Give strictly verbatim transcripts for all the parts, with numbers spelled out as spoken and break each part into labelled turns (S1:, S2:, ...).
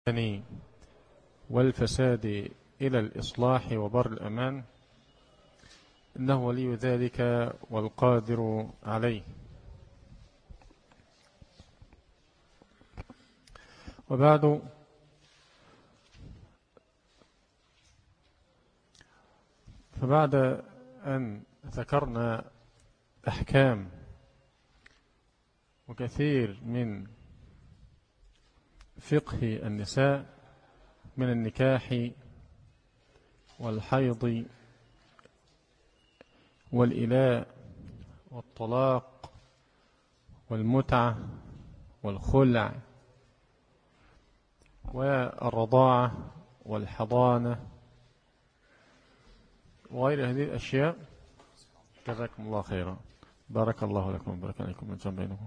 S1: الثاني والفساد إلى الإصلاح وبر الأمان، إنه ولي ذلك والقادر عليه. وبعد، فبعد أن ذكرنا أحكام وكثير من فقه النساء من النكاح والحيض والإلاء والطلاق والمتعة والخلع والرضاعة والحضانة وغير هذه الأشياء، جزاكم الله خيرا، بارك الله لكم وبارك عليكم وجمع بينكم.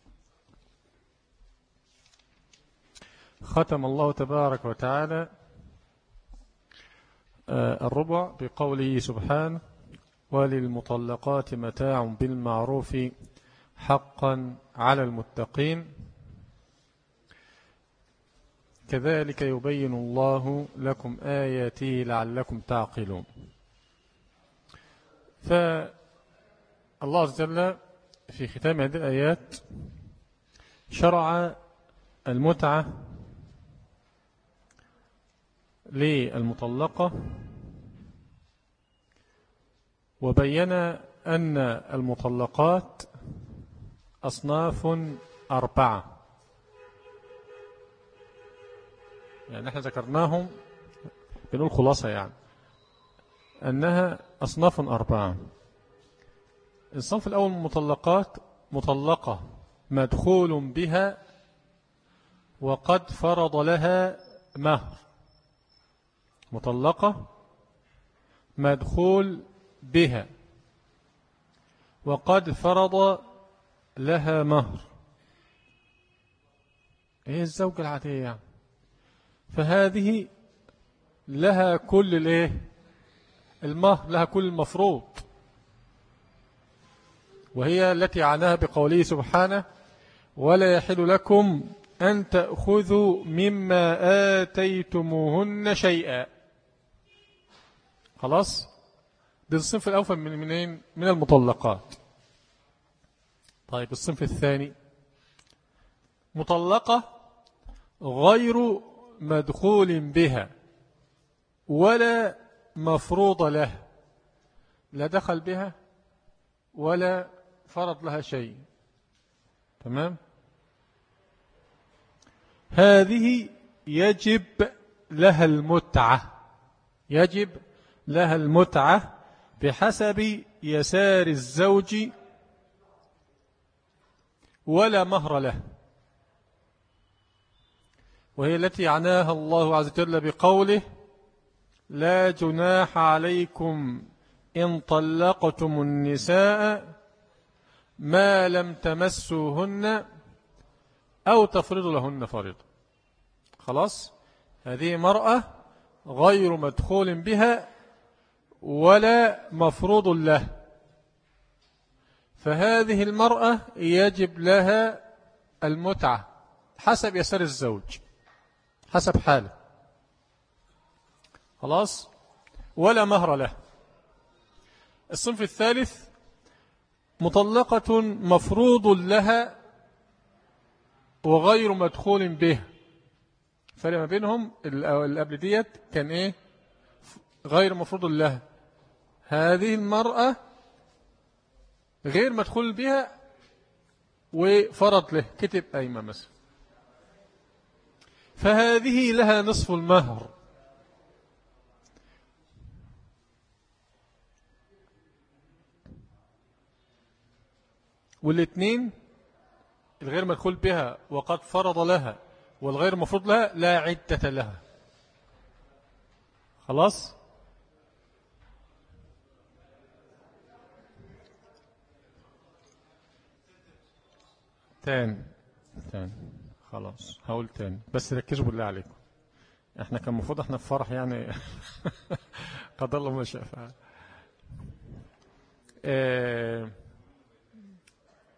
S1: ختم الله تبارك وتعالى الربع بقوله سبحانه: وللمطلقات متاع بالمعروف حقا على المتقين، كذلك يبين الله لكم آياته لعلكم تعقلون. فالله عز وجل في ختام هذه الآيات شرع المتعة للمطلقة، وبين أن المطلقات أصناف أربعة، يعني احنا ذكرناهم بنقول خلاصة، يعني أنها أصناف أربعة. الصنف الأول من المطلقات مطلقة مدخول بها وقد فرض لها مهر، مطلقة مدخول بها وقد فرض لها مهر، هي الزوجة العادية يعني. فهذه لها كل الايه المهر، لها كل المفروض، وهي التي عناها بقوله سبحانه: ولا يحل لكم أن تأخذوا مما آتيتموهن شيئا. خلاص، ده الصنف الأول من منين من المطلقات. طيب، الصنف الثاني مطلقة غير مدخول بها ولا مفروض له، لا دخل بها ولا فرض لها شيء، تمام؟ هذه يجب لها المتعة، يجب لها المتعة بحسب يسار الزوج ولا مهر له، وهي التي عناها الله عز وجل بقوله: لا جناح عليكم إن طلقتم النساء ما لم تمسوهن أو تفرضوا لهن فريضة. خلاص، هذه مرأة غير مدخول بها ولا مفروض له، فهذه المرأة يجب لها المتعة حسب يسار الزوج، حسب حاله. خلاص، ولا مهر له. الصنف الثالث مطلقة مفروض لها وغير مدخول به. فرق ما بينهم اللي قبل ديت كان ايه؟ غير مفروض لها. هذه المرأة غير مدخول بها وفرض له، كتب قايمة مثلا، فهذه لها نصف المهر. والاثنين، الغير مدخول بها وقد فرض لها والغير مفروض لها، لا عدة لها. خلاص، تاني تاني خلاص هقول تاني، بس ركزوا بالله عليكم، احنا كان المفروض احنا في فرح يعني قدر الله ما شاء فعل. اه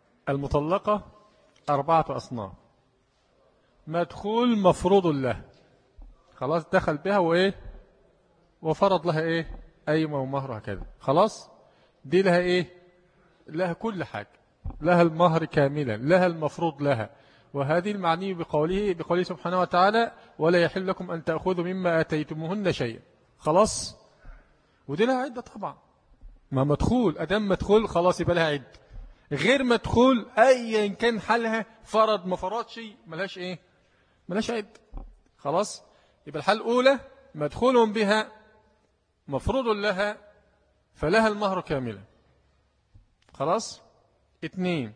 S1: المطلقة أربعة أصناف: مدخول مفروض له، خلاص دخل بها وإيه وفرض لها إيه قايمة ومهر هكذا. خلاص دي لها إيه لها كل حاجة، لها المهر كاملا، لها المفروض لها. وهذه المعني بقوله بقوله سبحانه وتعالى ولا يحل لكم أن تأخذوا مما آتيتموهن شيئا. خلاص ودي لها عدة طبعا، ما مدخول أدام مدخول خلاص يبقى لها عدة. غير مدخول أيا كان حالها فرض ما فرض شيء ملهاش إيه ملهاش عدة. خلاص يبقى الحال الأولى مدخول بها مفروض لها فلها المهر كاملا. خلاص اثنين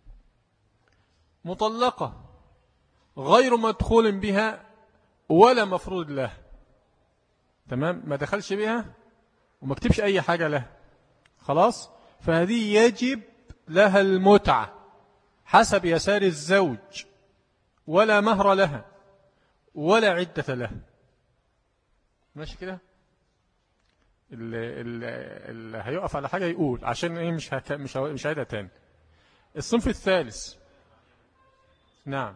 S1: مطلقة غير مدخول بها ولا مفروض له، تمام، ما دخلش بها وما كتبش أي حاجة له. خلاص فهذه يجب لها المتعة حسب يسار الزوج، ولا مهر لها ولا عدة له. ماشي كده؟ اللي, اللي هيقف على حاجة يقول عشان ايه مش هك... مش ه... مش هعيدها تاني. الصنف الثالث نعم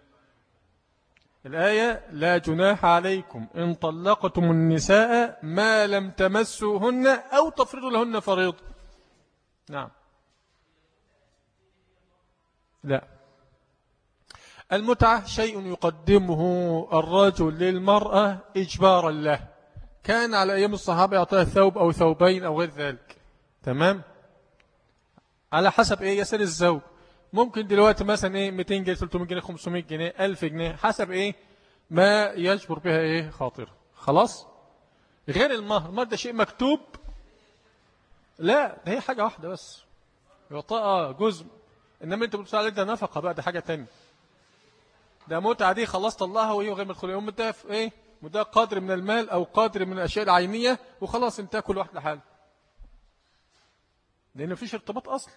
S1: الآية لا جناح عليكم إن طلقتم النساء ما لم تمسوهن أو تفرضوا لهن فريضة. نعم لا، المتعة شيء يقدمه الرجل للمرأة إجبارا له، كان على أيام الصحابة يعطيها ثوب أو ثوبين أو غير ذلك، تمام، على حسب إيه يسر الزوج. ممكن دلوقتي مثلا إيه مئتين جنيه ثلاثمائة جنيه خمسمائة جنيه ألف جنيه حسب إيه ما يجبر بها إيه خاطر. خلاص غير المهر، المهر ده شيء مكتوب، لا ده هي حاجة واحدة بس يعطيها جزء، إنما أنت بتقول عليه ده نفقة بقى، ده حاجة تانية. ده متعة دي خلاص طلعها وهي غير مدخولة، يوم مدها في إيه مدها قدر من المال أو قدر من الأشياء العينية وخلاص انتهى كل واحد لحاله، لأن مفيش ارتباط أصلا.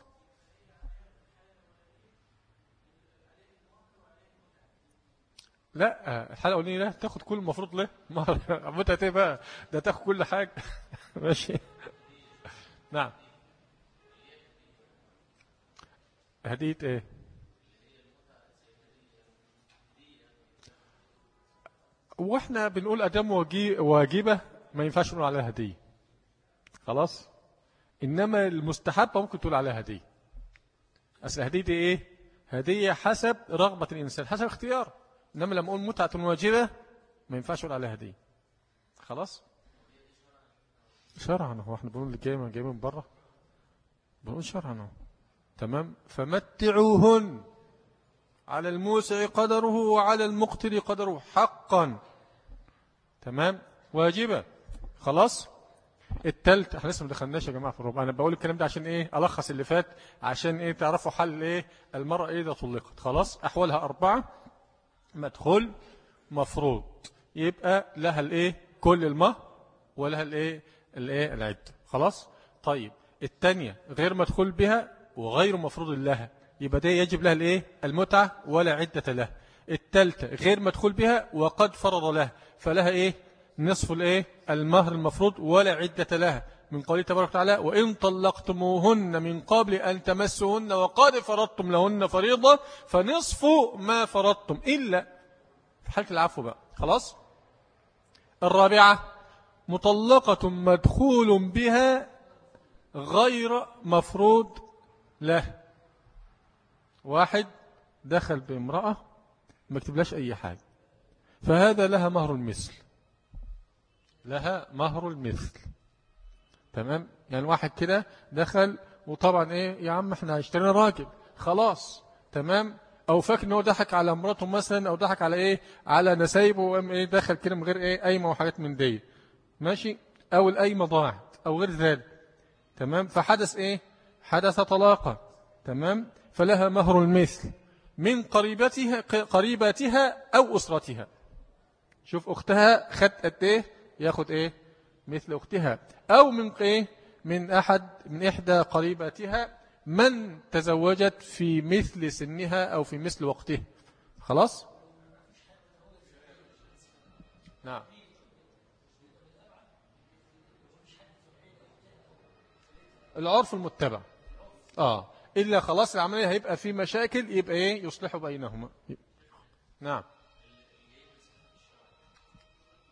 S1: لا الحالة الأولانية لا تاخد كل المفروض له متعة ايه بقى، ده تاخد كل حاجة ماشي. نعم هدية ايه واحنا بنقول ادام واجبة ما ينفعش نقول عليها هدية. خلاص انما المستحبة ممكن تقول عليها هدية. اصل هدية دي ايه هدية حسب رغبة الانسان حسب اختيار، انما لما اقول متعة واجبة ما ينفعش نقول عليها هدية. خلاص شرعا هو احنا بنقول اللي جاي من جاي من بره بنقول شرعا تمام. فمتعوهن على الموسع قدره وعلى المقتر قدره حقا، تمام، واجبة. خلاص التالت احنا لسه ما دخلناش يا جماعه في الربع، انا بقول الكلام ده عشان ايه الخص اللي فات عشان ايه تعرفوا حل ايه المرأة ايه اذا طلقت. خلاص احوالها اربعة، مدخول مفروض يبقى لها الايه كل المهر ولها الايه الايه العده. خلاص طيب الثانيه غير مدخول بها وغير مفروض لها يبقى ده يجب لها الايه المتعه ولا عده لها. الثالثه غير مدخول بها وقد فرض لها فلها ايه نصف الايه المهر المفروض ولا عده لها، من قوله تبارك وتعالى وان طلقتموهن من قبل ان تمسوهن وقد فرضتم لهن فريضه فنصف ما فرضتم الا في حاله العفو بقى. خلاص الرابعه مطلقه مدخول بها غير مفروض له، واحد دخل بامرأة ما كتبلاش أي حاجة فهذا لها مهر المثل، لها مهر المثل، تمام. يعني واحد كده دخل وطبعا ايه يا عم احنا هنشتري راجل خلاص تمام، او فاكر ان هو ضحك على مراته مثلا او ضحك على ايه على نسايبه وقام ايه دخل كده من غير ايه قايمه وحاجات من دي ماشي، او القايمه ضاعت او غير ذلك، تمام، فحدث ايه حدث طلاقا، تمام، فلها مهر المثل من قريبتها قريباتها او اسرتها. شوف اختها خد قد ايه ياخد ايه مثل اختها، او من ايه من احد من احدى قريباتها من تزوجت في مثل سنها او في مثل وقتها. خلاص نعم العرف المتبع اه الا خلاص العمليه هيبقى في مشاكل يبقى ايه يصلحوا بينهما. نعم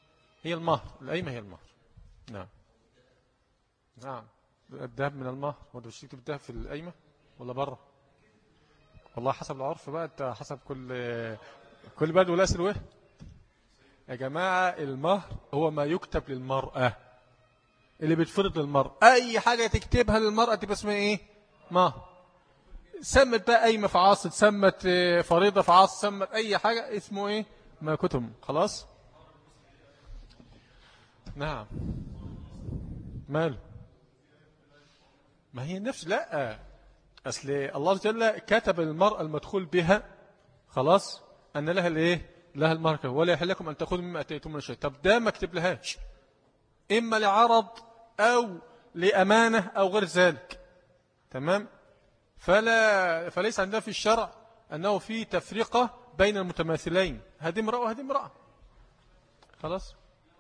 S1: هي المهر، القايمة هي المهر. نعم نعم. الذهب من المهر. وانت مش تكتب الذهب في القايمة ولا بره؟ والله حسب العرف بقى، انت حسب كل كل بلد ولا سلوه. يا جماعة المهر هو ما يكتب للمرأة، اللي بتفرض للمرأة. أي حاجة تكتبها للمرأة تبقى اسمها إيه؟ مهر. سمت بقى قايمة في عاصل، سمت فريضة في عاصل، سمت أي حاجة، اسمه إيه؟ ما كتب. خلاص. نعم. ماله؟ ما هي نفس، لا أصل الله جل كتب المرأة المدخول بها خلاص أن لها الإيه؟ لها المهر، ولا يحل لكم أن تأخذوا مما أتيتم من شيء. طب ده ما كتب لهاش، إما لعرض أو لأمانة أو غير ذلك. تمام. فلا فليس عندنا في الشرع أنه في تفرقة بين المتماثلين، هذه امرأة وهذه امرأة. خلاص.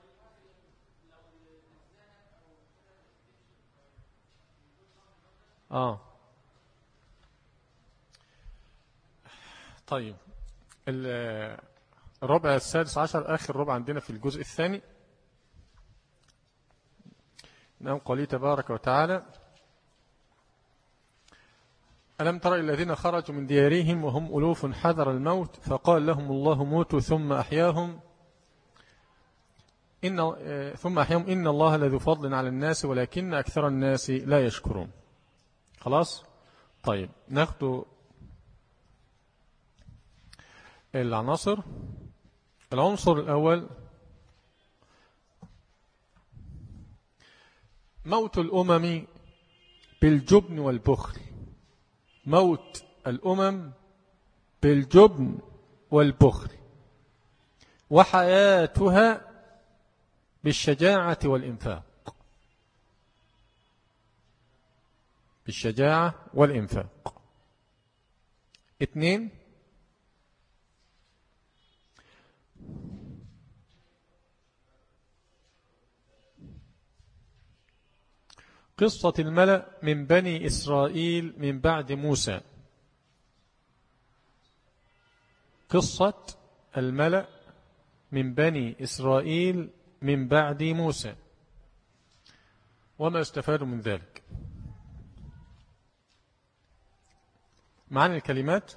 S1: آه طيب. الربع السادس عشر آخر ربع عندنا في الجزء الثاني. نعم. قوله تبارك وتعالى: ألم تر الذين خرجوا من ديارهم وهم ألوف حذر الموت فقال لهم الله موتوا ثم أحياهم إن ثم أحياهم إن الله لذو فضل على الناس ولكن أكثر الناس لا يشكرون. خلاص. طيب ناخد العناصر. العنصر الأول موت الأمم بالجبن والبخل. موت الأمم بالجبن والبخل، وحياتها بالشجاعة والإنفاق. بالشجاعة والإنفاق. اثنين، قصة الملأ من بني إسرائيل من بعد موسى. قصة الملأ من بني إسرائيل من بعد موسى وما يستفاد من ذلك. معاني الكلمات: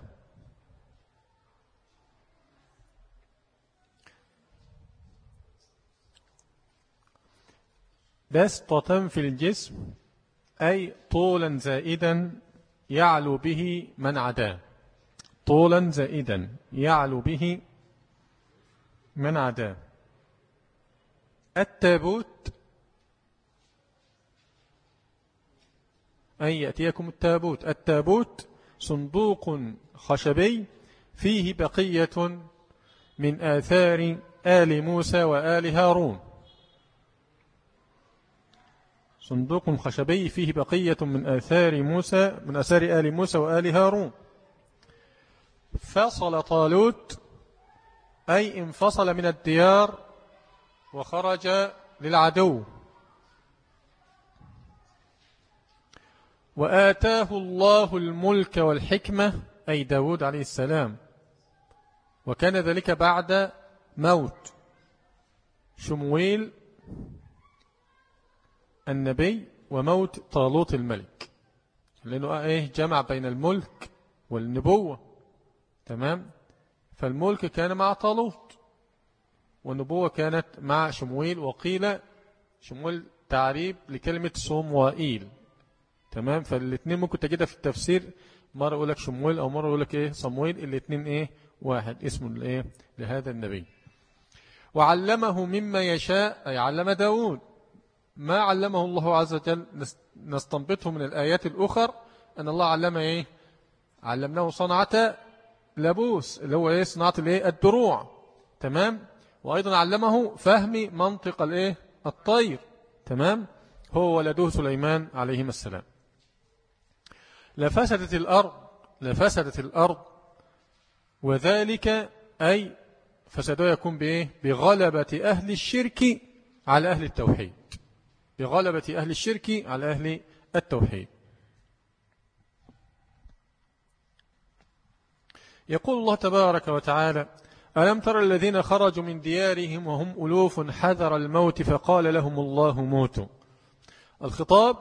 S1: بسطة في الجسم أي طولا زائدا يعلو به من عداه. طولا زائدا يعلو به من عداه. التابوت أي يأتيكم التابوت. التابوت صندوق خشبي فيه بقية من آثار آل موسى وآل هارون. صندوق خشبي فيه بقية من آثار موسى من آثار آل موسى وآل هارون. فصل طالوت أي انفصل من الديار وخرج للعدو. وآتاه الله الملك والحكمة أي داود عليه السلام، وكان ذلك بعد موت شمويل النبي وموت طالوت الملك، لأنه إيه جمع بين الملك والنبوة. تمام. فالملك كان مع طالوت والنبوة كانت مع شمويل. وقيل شمويل تعريب لكلمة صموئيل. تمام. فالاثنين ممكن تجدها في التفسير، مرة يقول لك شمويل أو مرة يقول لك إيه صمويل. الاثنين إيه واحد اسم الإيه لهذا النبي. وعلمه مما يشاء أي علم داود ما علمه الله عز وجل. نستنبطه من الآيات الأخر أن الله علم إيه علمناه صنعة لبوس اللي هو إيه صناعة الإيه الدروع. تمام. وأيضا علمه فهم منطق الإيه الطير. تمام. هو ولده سليمان عليهما السلام. لفسدت الأرض لفسدت الأرض وذلك أي فساده يكون بإيه بغلبة أهل الشرك على أهل التوحيد. بغلبة أهل الشرك على أهل التوحيد. يقول الله تبارك وتعالى: ألم تر الذين خرجوا من ديارهم وهم ألوف حذر الموت فقال لهم الله موتوا. الخطاب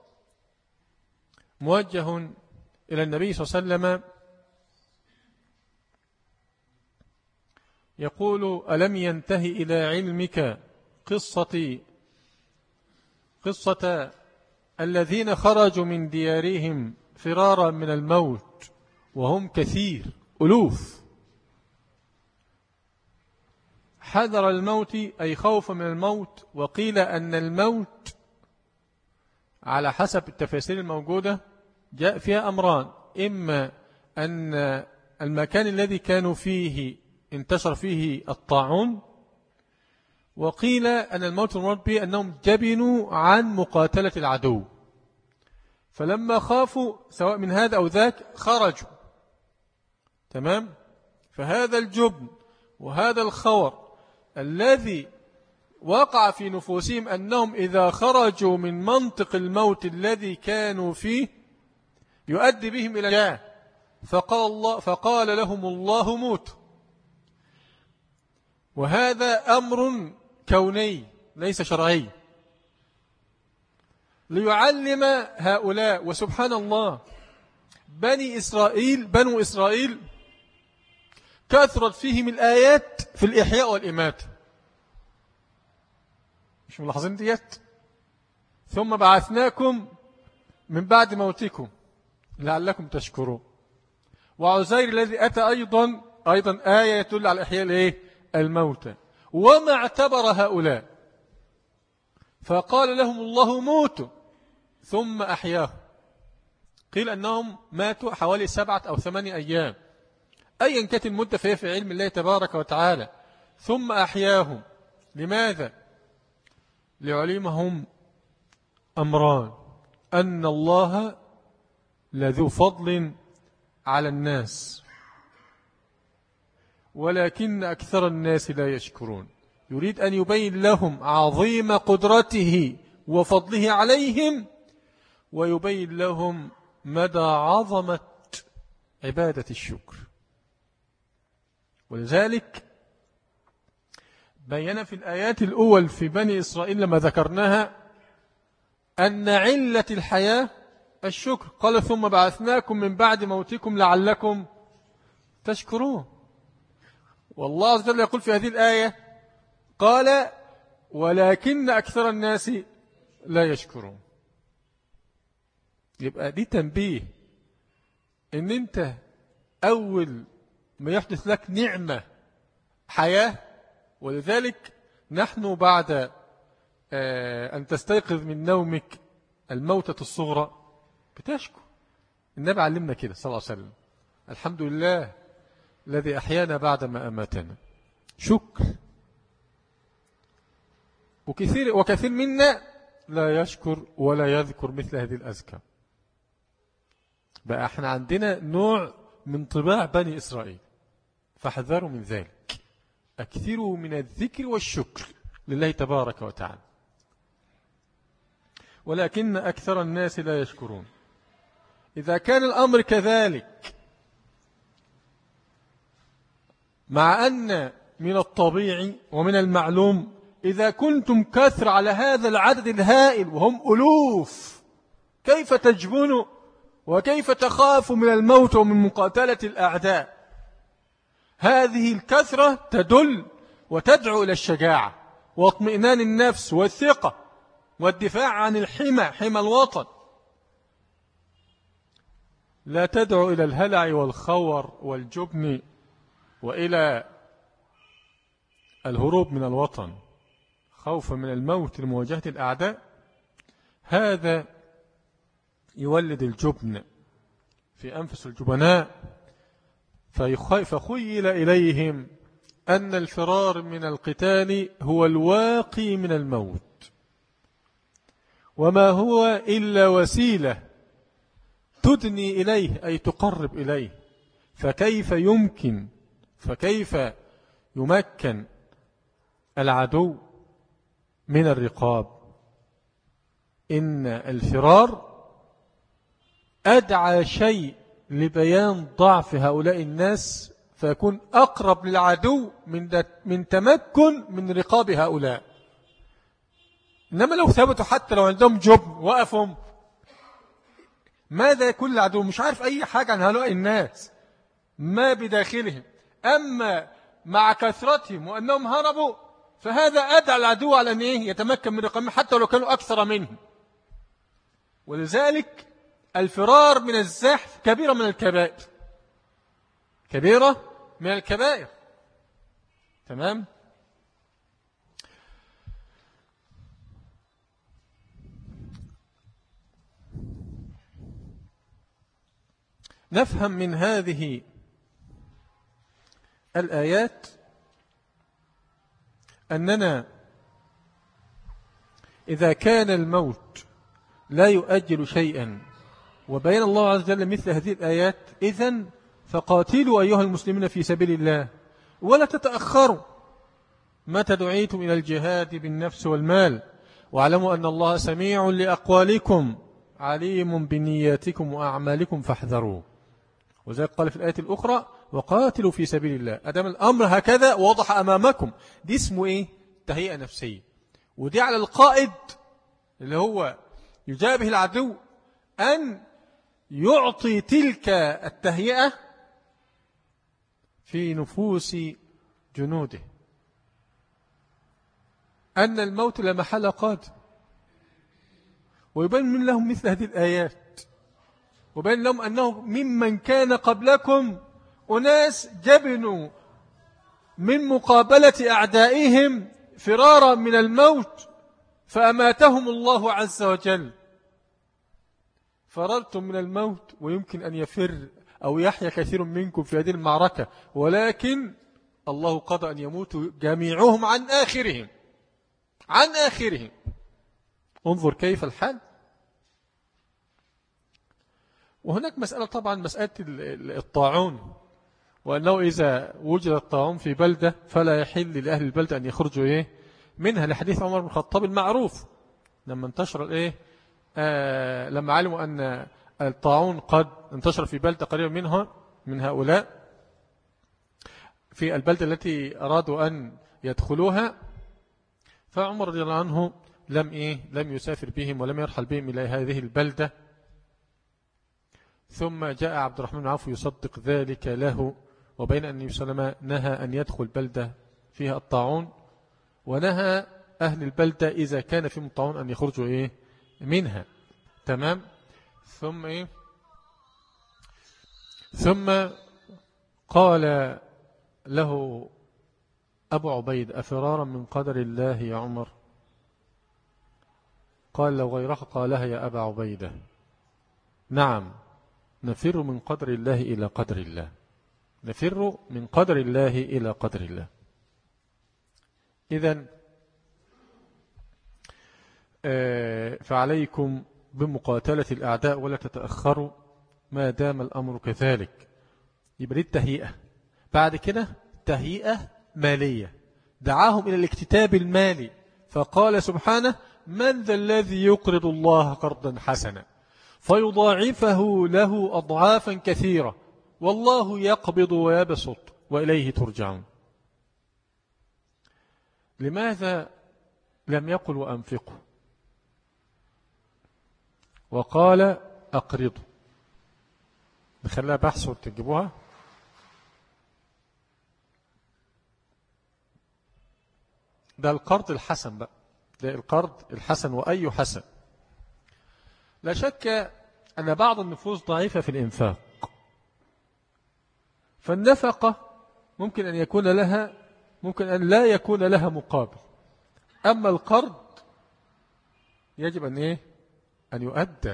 S1: موجه إلى النبي صلى الله عليه وسلم يقول ألم ينتهي إلى علمك قصة قصة الذين خرجوا من ديارهم فرارا من الموت وهم كثير ألوف. حذر الموت أي خوف من الموت. وقيل أن الموت على حسب التفاسير الموجودة جاء فيها أمران، إما أن المكان الذي كانوا فيه انتشر فيه الطاعون، وقيل أن الموت المراد به أنهم جبنوا عن مقاتلة العدو، فلما خافوا سواء من هذا أو ذاك خرجوا. تمام؟ فهذا الجبن وهذا الخور الذي وقع في نفوسهم أنهم إذا خرجوا من منطق الموت الذي كانوا فيه يؤدي بهم إلى الجاه، فقال, الله فقال لهم الله موت. وهذا أمر كوني ليس شرعي ليعلم هؤلاء. وسبحان الله بني إسرائيل بنو إسرائيل كثرت فيهم الآيات في الإحياء والإماتة، مش ملاحظين ديت؟ ثم بعثناكم من بعد موتكم لعلكم تشكرون. وعزير الذي أتى أيضا أيضا آية تدل على إحياء الإيه؟ الموتى. وما اعتبر هؤلاء فقال لهم الله موتوا ثم أحياهم. قيل أنهم ماتوا حوالي سبعة أو ثمانية أيام، أيا كانت المدة فهي في علم الله تبارك وتعالى. ثم أحياهم. لماذا؟ ليعلمهم أمران: أن الله لذو فضل على الناس ولكن أكثر الناس لا يشكرون. يريد أن يبين لهم عظيم قدرته وفضله عليهم، ويبين لهم مدى عظمة عبادة الشكر. ولذلك بيّن في الآيات الأول في بني إسرائيل لما ذكرناها أن علة الحياة الشكر. قال ثم بعثناكم من بعد موتكم لعلكم تشكرون. والله عز وجل يقول في هذه الآية قال ولكن أكثر الناس لا يشكرون. يبقى دي تنبيه إن أنت أول ما يحدث لك نعمة حياة، ولذلك نحن بعد أن تستيقظ من نومك الموتة الصغرى بتشكو. النبي علمنا كده صلى الله عليه وسلم: الحمد لله الذي أحيانا بعد ما أماتنا. شكر. وكثير, وكثير منا لا يشكر ولا يذكر مثل هذه الأذكار. بقى احنا عندنا نوع من طباع بني إسرائيل، فاحذروا من ذلك. أكثروا من الذكر والشكر لله تبارك وتعالى. ولكن أكثر الناس لا يشكرون. إذا كان الأمر كذلك، مع أن من الطبيعي ومن المعلوم إذا كنتم كثر على هذا العدد الهائل وهم ألوف، كيف تجبنوا وكيف تخافوا من الموت ومن مقاتلة الأعداء؟ هذه الكثرة تدل وتدعو إلى الشجاعة واطمئنان النفس والثقة والدفاع عن الحمى، حمى الوطن. لا تدعو إلى الهلع والخور والجبن وإلى الهروب من الوطن خوفا من الموت لمواجهة الأعداء. هذا يولد الجبن في أنفس الجبناء، فخيل إليهم أن الفرار من القتال هو الواقي من الموت، وما هو إلا وسيلة تدني إليه أي تقرب إليه. فكيف يمكن فكيف يمكن العدو من الرقاب؟ إن الفرار أدعى شيء لبيان ضعف هؤلاء الناس فيكون أقرب للعدو من من تمكن من رقاب هؤلاء. إنما لو ثبتوا حتى لو عندهم جبن وقفهم، ماذا يكون العدو؟ مش عارف أي حاجة عن هؤلاء الناس ما بداخلهم. أما مع كثرتهم وأنهم هربوا فهذا أدعى العدو على أن يتمكن من رقابهم حتى لو كانوا أكثر منه. ولذلك الفرار من الزحف كبيرة من الكبائر، كبيرة من الكبائر. تمام. نفهم من هذه الآيات أننا إذا كان الموت لا يؤجل شيئا وبين الله عز وجل مثل هذه الآيات، إذن فقاتلوا أيها المسلمين في سبيل الله ولا تتأخروا متى دعيتم إلى الجهاد بالنفس والمال، واعلموا أن الله سميع لأقوالكم عليم بنياتكم وأعمالكم فاحذروا. وذلك قال في الآية الأخرى وقاتلوا في سبيل الله. أدام الأمر هكذا واضح أمامكم، دي اسمه إيه؟ تهيئة نفسية. ودي على القائد اللي هو يجابه العدو أن يعطي تلك التهيئة في نفوس جنوده، أن الموت لا محالة قادم، ويبين من لهم مثل هذه الآيات، وبين لهم أنه ممن كان قبلكم أناس جبنوا من مقابلة أعدائهم فرارا من الموت فأماتهم الله عز وجل. فررتم من الموت ويمكن أن يفر أو يحيا كثير منكم في هذه المعركة، ولكن الله قضى أن يموتوا جميعهم عن آخرهم عن آخرهم. انظر كيف الحال. وهناك مسألة طبعا مسألة الطاعون، وأنه إذا وجد الطاعون في بلدة فلا يحل لأهل البلدة أن يخرجوا إيه منها، لحديث عمر بن الخطاب المعروف لما انتشر الإيه آه لما علموا أن الطاعون قد انتشر في بلدة قريبة منها من هؤلاء في البلدة التي أرادوا أن يدخلوها، فعمر رضي الله عنه لم إيه لم يسافر بهم ولم يرحل بهم إلى هذه البلدة. ثم جاء عبد الرحمن بن عوف يصدق ذلك له، وبين أن النبي صلى الله عليه وسلم نهى أن يدخل بلدة فيها الطاعون، ونهى أهل البلدة إذا كان فيهم الطاعون أن يخرجوا إيه منها. تمام. ثم إيه ثم قال له أبو عبيد أفرارا من قدر الله يا عمر؟ قال لو غيرك قالها يا أبا عبيدة نعم، نفر من قدر الله إلى قدر الله، نفر من قدر الله إلى قدر الله. إذن فعليكم بمقاتلة الأعداء ولا تتأخروا ما دام الأمر كذلك. يبقى دي التهيئة. بعد كده تهيئة مالية، دعاهم إلى الاكتتاب المالي، فقال سبحانه من ذا الذي يقرض الله قرضا حسنا فيضاعفه له أضعافا كثيرة والله يقبض ويبسط وإليه ترجعون. لماذا لم يقل وأنفقوا وقال أقرضوا؟ نخليها بحث وتجيبوها. ده القرض الحسن بقى، ده القرض الحسن. وأي حسن؟ لا شك أن بعض النفوس ضعيفة في الإنفاق، فالنفقة ممكن أن يكون لها ممكن أن لا يكون لها مقابل. أما القرض يجب أن إيه أن يؤدى.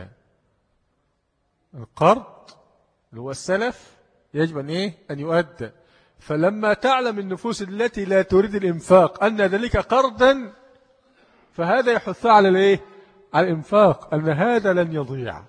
S1: القرض اللي هو السلف يجب أن إيه أن يؤدى. فلما تعلم النفوس التي لا تريد الإنفاق أن ذلك قرضا، فهذا يحث على الإيه على الإنفاق، أن هذا لن يضيع.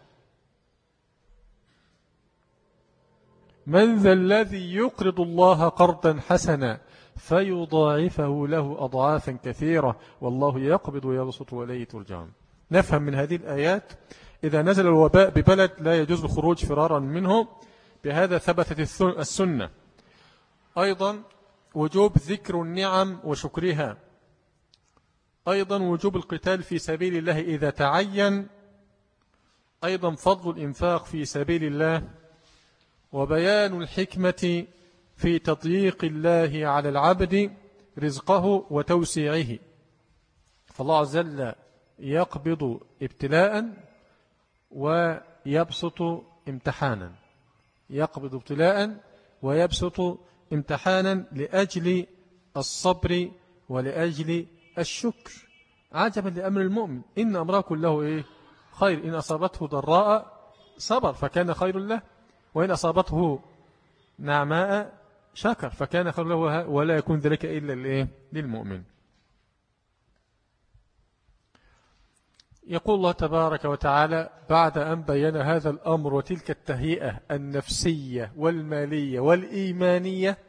S1: من ذا الذي يقرض الله قرضا حسنا فيضاعفه له أضعافا كثيرة والله يقبض ويبسط وإليه ترجعون. نفهم من هذه الآيات إذا نزل الوباء ببلد لا يجوز الخروج فرارا منه، بهذا ثبتت السنة. أيضا وجوب ذكر النعم وشكرها، أيضا وجوب القتال في سبيل الله إذا تعين، أيضا فضل الإنفاق في سبيل الله، وبيان الحكمة في تضييق الله على العبد رزقه وتوسيعه. فالله عز وجل يقبض ابتلاء ويبسط امتحانا، يقبض ابتلاء ويبسط امتحانا لأجل الصبر ولأجل الشكر. عجبا لأمر المؤمن، إن أمره كله إيه؟ خير، إن أصابته ضراء صبر فكان خير له، وإن أصابته نعماء شكر فكان خير له، ولا يكون ذلك إلا للإيه؟ للمؤمن. يقول الله تبارك وتعالى بعد أن بين هذا الأمر وتلك التهيئة النفسية والمالية والإيمانية،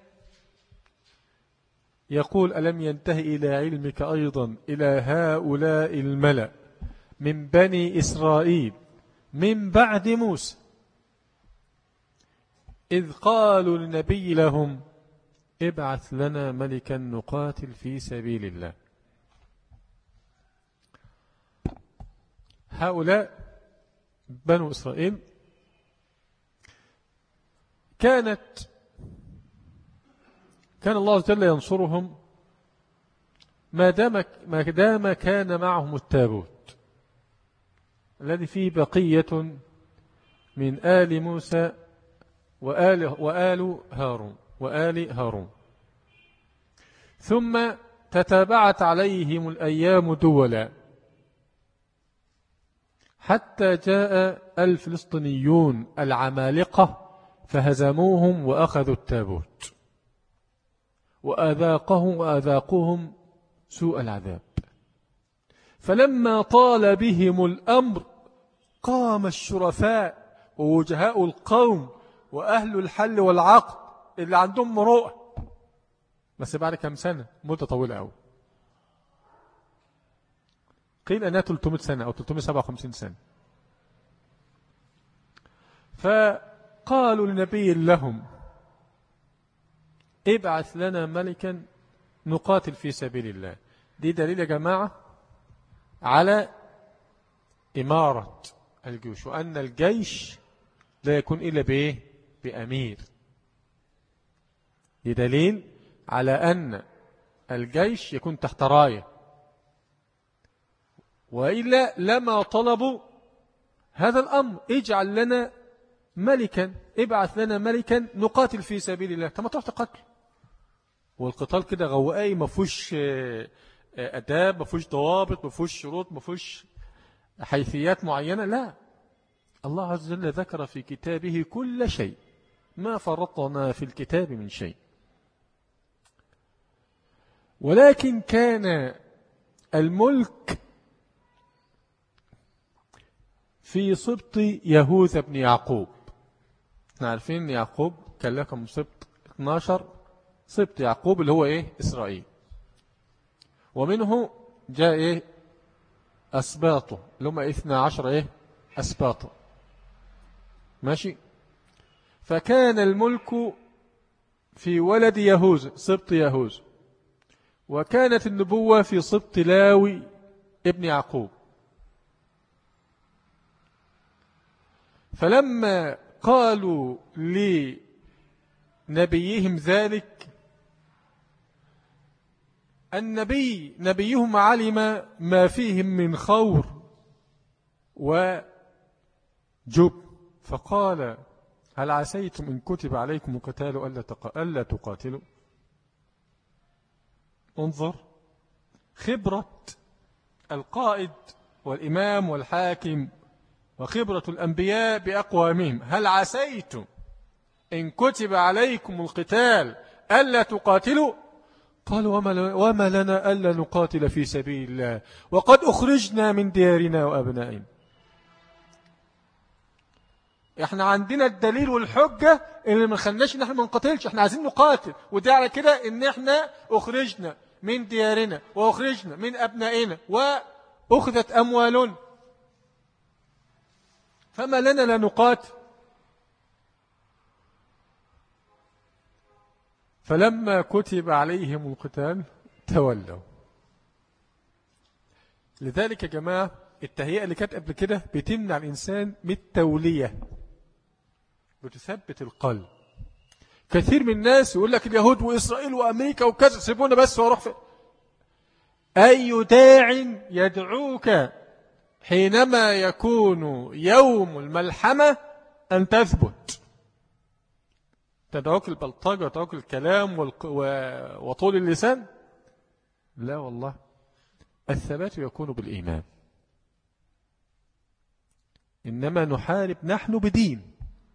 S1: يقول ألم ينتهي إلى علمك أيضا إلى هؤلاء الملأ من بني إسرائيل من بعد موسى إذ قالوا للنبي لهم ابعث لنا ملكا نقاتل في سبيل الله. هؤلاء بنو إسرائيل كانت كان الله عز وجل ينصرهم ما دام ما دام كان معهم التابوت الذي فيه بقية من آل موسى وآل, وآل هارون وآل هارون. ثم تتابعت عليهم الأيام دولا حتى جاء الفلسطينيون العمالقة فهزموهم وأخذوا التابوت وأذاقهم وأذاقهم سوء العذاب. فلما طال بهم الأمر قام الشرفاء ووجهاء القوم وأهل الحل والعقد اللي عندهم مروءة، بس بعد كم سنة، مدة طويلة أوي، قيل أنها ثلاثمائة سنة أو ثلاثمائة وسبعة وخمسين سنة. فقالوا لنبي لهم ابعث لنا ملكا نقاتل في سبيل الله. دي دليل يا جماعة على إمارة الجيوش، وأن الجيش لا يكون إلا بإيه؟ بأمير. دي دليل على أن الجيش يكون تحت راية، وإلا لما طلبوا هذا الأمر اجعل لنا ملكا، ابعث لنا ملكا نقاتل في سبيل الله. طب ما تروح تقاتل، والقتال كده غوائي ما فيهوش أداب، ما فيهوش ضوابط، ما فيهوش شروط، ما فيهوش حيثيات معينة. لا، الله عز وجل ذكر في كتابه كل شيء، ما فرطنا في الكتاب من شيء. ولكن كان الملك في سبط يهوذا بن يعقوب. احنا عارفين يعقوب كان لكم سبط اثني عشر سبط، يعقوب اللي هو ايه؟ إسرائيل. ومنه جاء ايه؟ أسباطه اللي هم اثنى عشر ايه؟ أسباطه. ماشي. فكان الملك في ولد يهوذا سبط يهوذا، وكانت النبوة في سبط لاوي ابن يعقوب. فلما قالوا لنبيهم ذلك، النبي نبيهم علم ما فيهم من خور وجب، فقال هل عسيتم إن كتب عليكم القتال ألا تقاتلوا؟ انظر خبرة القائد والإمام والحاكم وخبرة الأنبياء بأقوامهم. هل عسيتم إن كتب عليكم القتال ألا تقاتلوا؟ قالوا وما لنا ألا نقاتل في سبيل الله وقد أخرجنا من ديارنا وأبنائنا. احنا عندنا الدليل والحجة اللي ما خلناش ان احنا ما نقاتلش، احنا عايزين نقاتل، وده على كده ان احنا أخرجنا من ديارنا وأخرجنا من أبنائنا وأخذت أموالنا، فما لنا لا نقاتل. فلما كتب عليهم القتال تولوا. لذلك يا جماعة التهيئة اللي كانت قبل كده بتمنع الإنسان من التولية، بتثبت القلب. كثير من الناس يقول لك اليهود وإسرائيل وأمريكا وكذا، سيبونا بس واروح في أي داع يدعوك حينما يكون يوم الملحمة أن تثبت. تدعوك البلطجة وتدعوك الكلام والق... و... وطول اللسان؟ لا والله، الثبات يكون بالإيمان. إنما نحارب نحن بدين،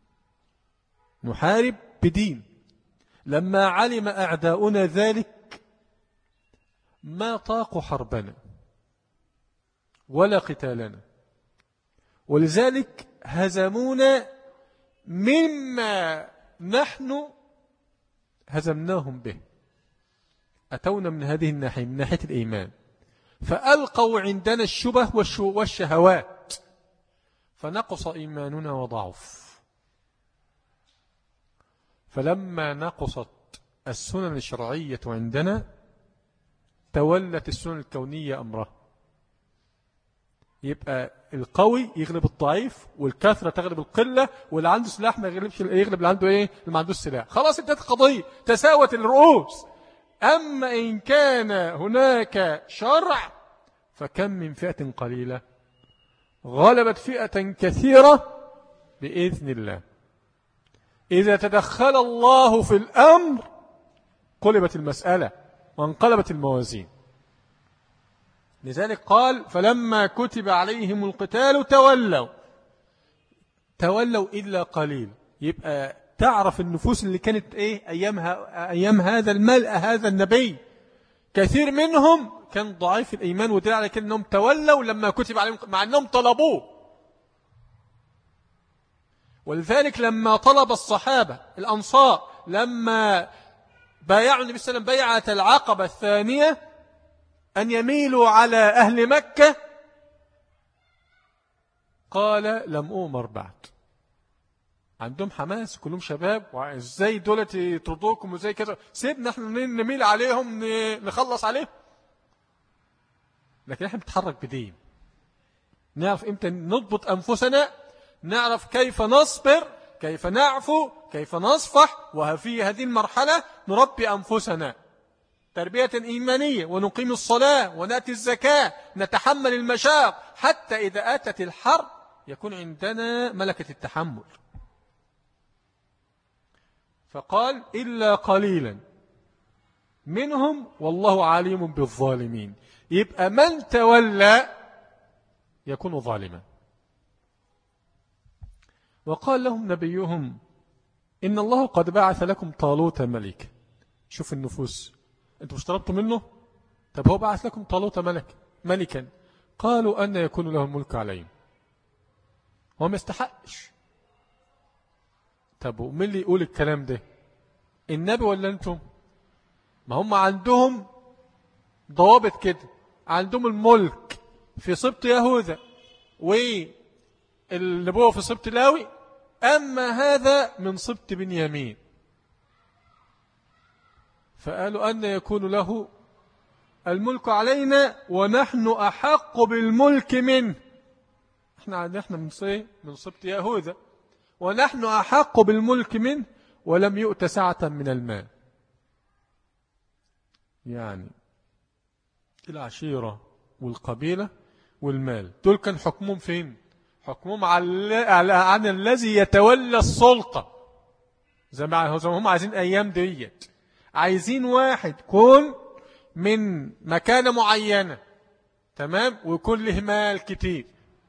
S1: نحارب بدين. لما علم أعداؤنا ذلك ما طاقوا حربنا ولا قتالنا، ولذلك هزمونا مما نحن هزمناهم به. أتونا من هذه الناحية، من ناحية الإيمان، فألقوا عندنا الشبه والشهوات فنقص إيماننا وضعف. فلما نقصت السنن الشرعية عندنا تولت السنن الكونية أمره. يبقى القوي يغلب الضعيف، والكثرة تغلب القلة، واللي عنده سلاح ما يغلبش يغلب اللي عنده ايه، اللي ما عندوش سلاح. خلاص انتهت القضية، تساوت الرؤوس. أما إن كان هناك شرع فكم من فئة قليلة غلبت فئة كثيرة بإذن الله. إذا تدخل الله في الأمر قلبت المسألة وانقلبت الموازين. لذلك قال فلما كتب عليهم القتال تولوا. تولوا إلا قليل. يبقى تعرف النفوس اللي كانت إيه أيامها، أيام هذا الملء هذا النبي، كثير منهم كان ضعيف الإيمان، ودل على كأنهم تولوا لما كتب عليهم مع أنهم طلبوه. ولذلك لما طلب الصحابة الأنصار لما بايعوا النبي صلى الله عليه وسلم بيعة العقبة الثانية أن يميلوا على أهل مكة، قال لم أؤمر بعد. عندهم حماس، كلهم شباب، وإزاي دولة يطردوكم وزي كذا، سيبنا احنا نميل عليهم نخلص عليهم. لكن احنا بنتحرك بدين، نعرف امتى نضبط أنفسنا، نعرف كيف نصبر، كيف نعفو، كيف نصفح. وفي هذه المرحلة نربي أنفسنا تربية إيمانية، ونقيم الصلاة ونأتي الزكاة، نتحمل المشاق، حتى إذا أتت الحرب يكون عندنا ملكة التحمل. فقال إلا قليلا منهم والله عليم بالظالمين. يبقى من تولى يكون ظالما. وقال لهم نبيهم إن الله قد بعث لكم طالوت ملك. شوف النفوس، أنتم مش طلبتوا منه؟ طب هو بعث لكم طالوت ملك ملكا. قالوا أن يكون له الملك عليهم، هو ما يستحقش. طب ومين اللي يقول الكلام ده، النبي ولا أنتم؟ ما هم عندهم ضوابط كده، عندهم الملك في سبط يهوذا والنبوة في سبط لاوي، أما هذا من سبط بنيامين. فقالوا أن يكون له الملك علينا ونحن أحق بالملك منه. احنا احنا من صي من سبط يهوذا، ونحن أحق بالملك منه ولم يؤت سعة من المال. يعني العشيرة والقبيلة والمال دول كان حكمهم فين؟ حكمهم عن الذي يتولى السلطة. زي ما هم عايزين أيام ديت، عايزين واحد يكون من مكانة معينة، تمام، ويكون له مال كتير.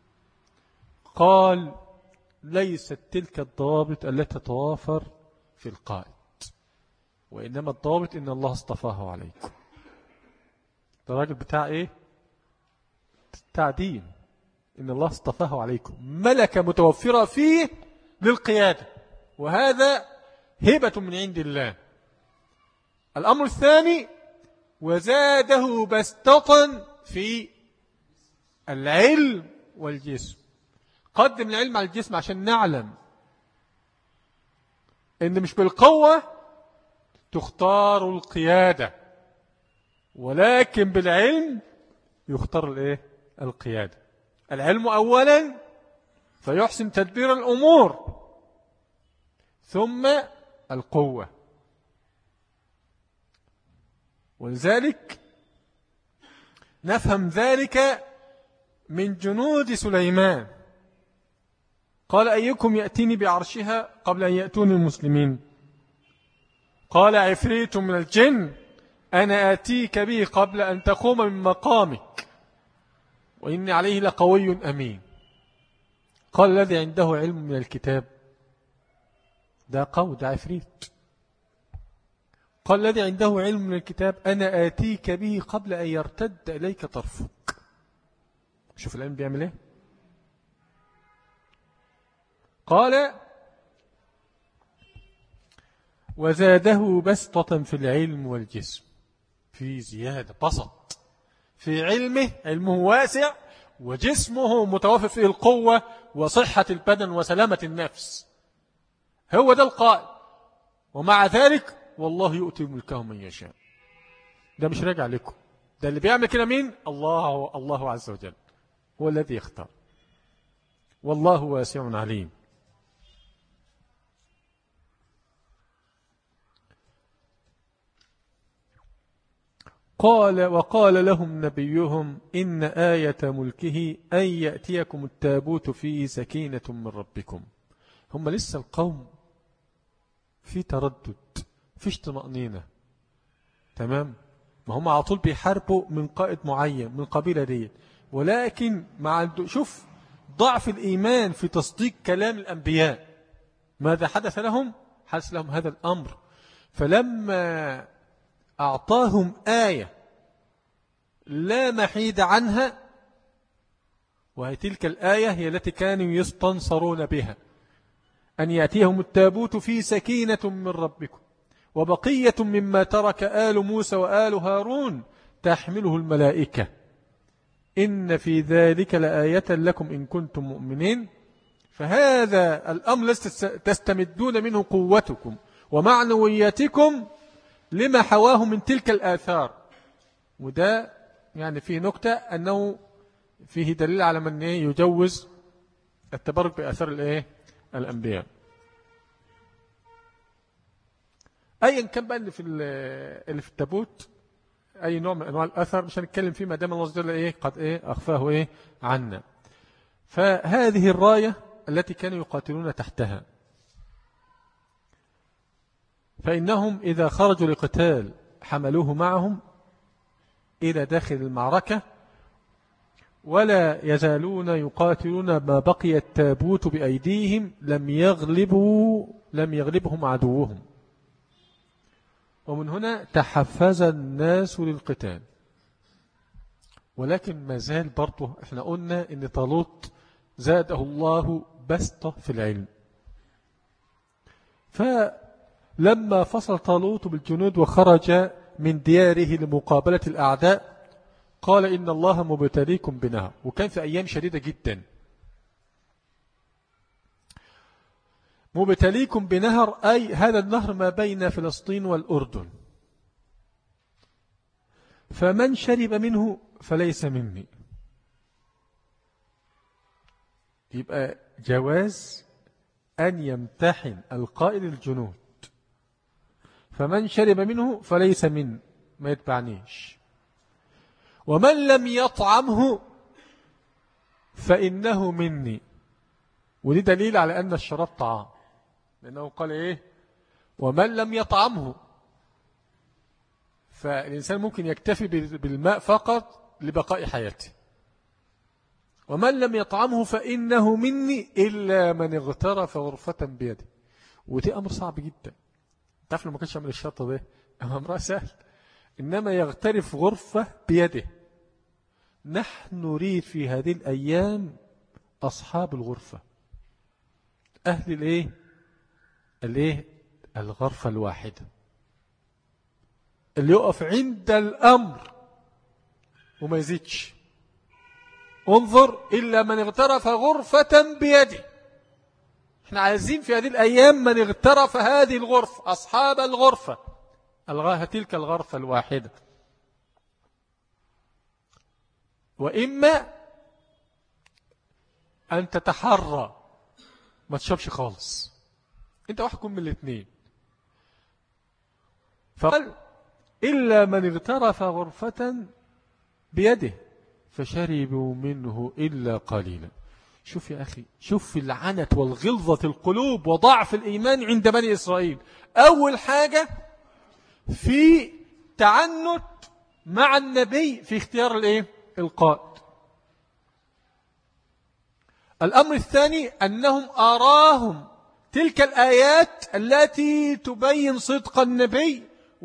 S1: قال ليست تلك الضوابط التي تتوافر في القائد، وإنما الضوابط إن الله اصطفاه عليكم. ده راجل بتاع إيه؟ بتاع دين. إن الله اصطفاه عليكم، ملكة متوفرة فيه للقيادة، وهذا هبة من عند الله. الأمر الثاني وزاده بسطة في العلم والجسم. قدم العلم على الجسم عشان نعلم إن مش بالقوة تختار القيادة، ولكن بالعلم يختار الايه القيادة. العلم أولا فيحسن تدبير الأمور، ثم القوة. ولذلك نفهم ذلك من جنود سليمان. قال أيكم يأتيني بعرشها قبل أن يأتوني المسلمين؟ قال عفريت من الجن أنا آتيك به قبل أن تقوم من مقامك وإني عليه لقوي أمين. قال الذي عنده علم من الكتاب، ده قول، ده عفريت. قال الذي عنده علم من الكتاب أنا آتيك به قبل أن يرتد إليك طرفك. شوف العلم بيعمل ايه. قال وزاده بسطة في العلم والجسم، في زيادة بسط في علمه، علمه واسع، وجسمه متوافر فيه القوة وصحة البدن وسلامة النفس. هو ده القائل. ومع ذلك والله يؤتي ملكه من يشاء. ده مش راجع لكم، ده اللي بيعمل كده مين؟ الله الله عز وجل هو الذي يختار، والله واسع عليم. قال وقال لهم نبيهم إن آية ملكه أن يأتيكم التابوت فيه سكينة من ربكم. هم لسه القوم في تردد، فيش طمأنينة، تمام. ما هم على طول بيحاربوا من قائد معين من قبيلة دي، ولكن مع شوف ضعف الإيمان في تصديق كلام الأنبياء. ماذا حدث لهم؟ حدث لهم هذا الأمر. فلما أعطاهم آية لا محيد عنها، وهي تلك الآية هي التي كانوا يستنصرون بها، أن يأتيهم التابوت في سكينة من ربكم وبقية مما ترك آل موسى وآل هارون تحمله الملائكة إن في ذلك لآية لكم إن كنتم مؤمنين. فهذا الأمر تستمدون منه قوتكم ومعنوياتكم لما حواه من تلك الآثار. وده يعني فيه نكتة أنه فيه دليل على من يجوز التبرك بآثار الإيه؟ الأنبياء. أيا كان بقى اللي في اللي في التابوت أي نوع من أنواع الأثر مش هنتكلم فيه ما دام الله جل إيه قد إيه أخفاه إيه عنا. فهذه الراية التي كانوا يقاتلون تحتها، فإنهم إذا خرجوا لقتال حملوه معهم إلى داخل المعركة، ولا يزالون يقاتلون ما بقي التابوت بأيديهم لم يغلبوا لم يغلبهم عدوهم. ومن هنا تحفز الناس للقتال. ولكن ما زال برضه احنا قلنا ان طالوت زاده الله بسطة في العلم. فلما فصل طالوت بالجنود وخرج من دياره لمقابلة الأعداء قال إن الله مبتليكم بنهر. وكان في أيام شديدة جدا. مبتليكم بنهر أي هذا النهر ما بين فلسطين والأردن، فمن شرب منه فليس مني. يبقى جواز أن يمتحن القائد الجنود، فمن شرب منه فليس من ما يتبعنيش، ومن لم يطعمه فإنه مني. ودي دليل على أن الشراب طعام، لأنه قال إيه ومن لم يطعمه. فالإنسان ممكن يكتفي بالماء فقط لبقاء حياته. ومن لم يطعمه فإنه مني إلا من اغترف غرفة بيده. ودي أمر صعب جدا. تعرف لو ما كانش يعمل الشرط ده أمر سهل، إنما يغترف غرفة بيده. نحن نريد في هذه الأيام أصحاب الغرفة، أهل الإيه الإيه الغرفة الواحدة، اللي يقف عند الأمر وما يزيدش. انظر إلا من اغترف غرفة بيده. احنا عايزين في هذه الأيام من اغترف هذه الغرفة، أصحاب الغرفة ألغاها تلك الغرفة الواحدة. وإما أن تتحرى ما تشربش خالص، أنت واحد كن من الاثنين. فقال إلا من اغترف غرفة بيده فشربوا منه إلا قليلا. شوف يا أخي، شوف العنت والغلظة القلوب وضعف الإيمان عند بني إسرائيل. أول حاجة في تعنت مع النبي في اختيار الايه القائد. الأمر الثاني أنهم أراهم تلك الآيات التي تبين صدق النبي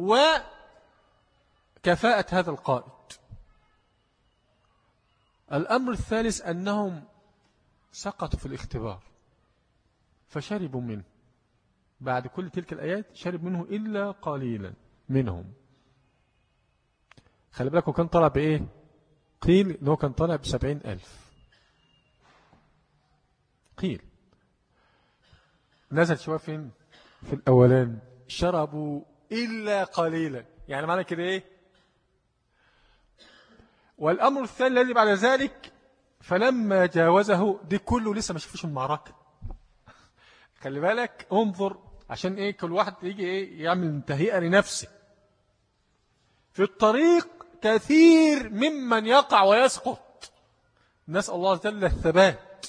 S1: وكفاءة هذا القائد. الأمر الثالث أنهم سقطوا في الاختبار فشربوا منه. بعد كل تلك الآيات شرب منه إلا قليلا منهم. خلي بالك وكان طلع بإيه؟ قيل إنه كان طلع بسبعين ألف. قيل نزل شوية فين؟ في الأولان شربوا إلا قليلا، يعني معنى كده إيه؟ والأمر الثاني الذي بعد ذلك فلما جاوزه، دي كله لسه ما شافوش المعركة. خلي بالك انظر عشان إيه كل واحد يجي إيه يعمل تهيئة لنفسه. في الطريق كثير ممن يقع ويسقط، نسأل الله جل الثبات.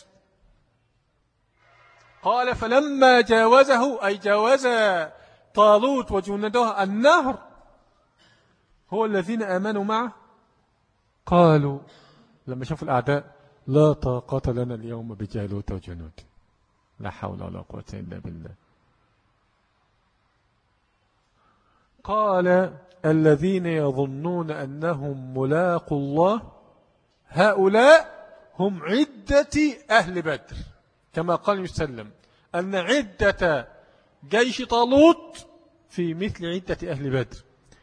S1: قال فلما جاوزه أي جاوز طالوت وجنده النهر هو الذين آمنوا معه قالوا لما شافوا الأعداء لا طاقة لنا اليوم بجالوت وجنود، لا حول ولا قوة إلا بالله. قال الذين يظنون أنهم ملاقوا الله هؤلاء هم عدة أهل بدر، كما قال يسلم أن عدة جيش طالوت في مثل عدة أهل بدر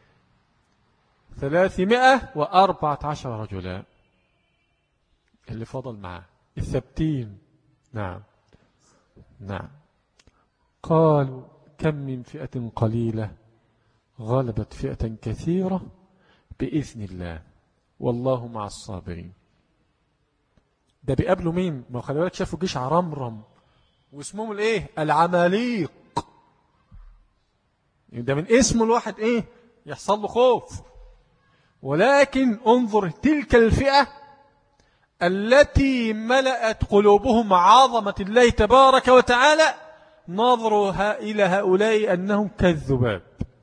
S1: ثلاثمائة وأربعة عشر رجلا اللي فضل معه الثبتين. نعم نعم. قالوا كم من فئة قليلة غلبت فئة كثيرة بإذن الله والله مع الصابرين. ده بيقابلوا مين؟ ما خلي بالك شافوا جيش عرمرم واسمهم الايه العماليق. ده من اسمه الواحد ايه يحصل له خوف. ولكن انظر تلك الفئة التي ملأت قلوبهم عظمة الله تبارك وتعالى، نظروا إلى هؤلاء أنهم كالذباب.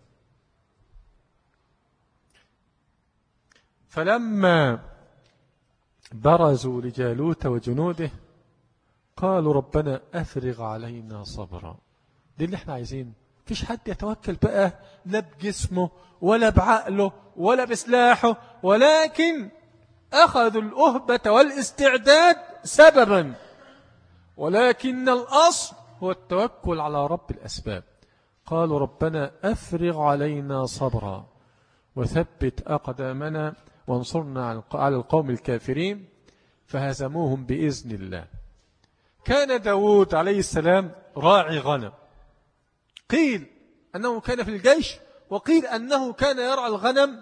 S1: فلما برزوا لجالوت وجنوده قالوا ربنا أفرغ علينا صبرا. دي اللي احنا عايزين. فيش حد يتوكل بقى لا بجسمه ولا بعقله ولا بسلاحه، ولكن أخذوا الأهبة والاستعداد سببا، ولكن الأصل هو التوكل على رب الأسباب. قالوا ربنا أفرغ علينا صبرا وثبت أقدامنا وانصرنا على القوم الكافرين فهزموهم بإذن الله. كان داود عليه السلام راعي غنم، قيل أنه كان في الجيش وقيل أنه كان يرعى الغنم،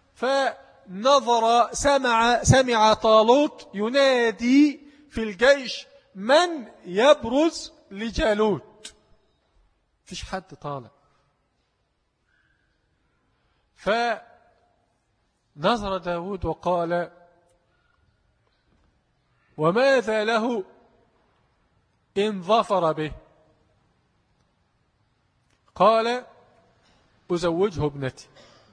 S1: فنظر سمع, سمع طالوت ينادي في الجيش من يبرز لجالوت، فيش حد طالع. فنظر داود وقال وماذا له إن ظفر به؟ قال أزوجه ابنتي.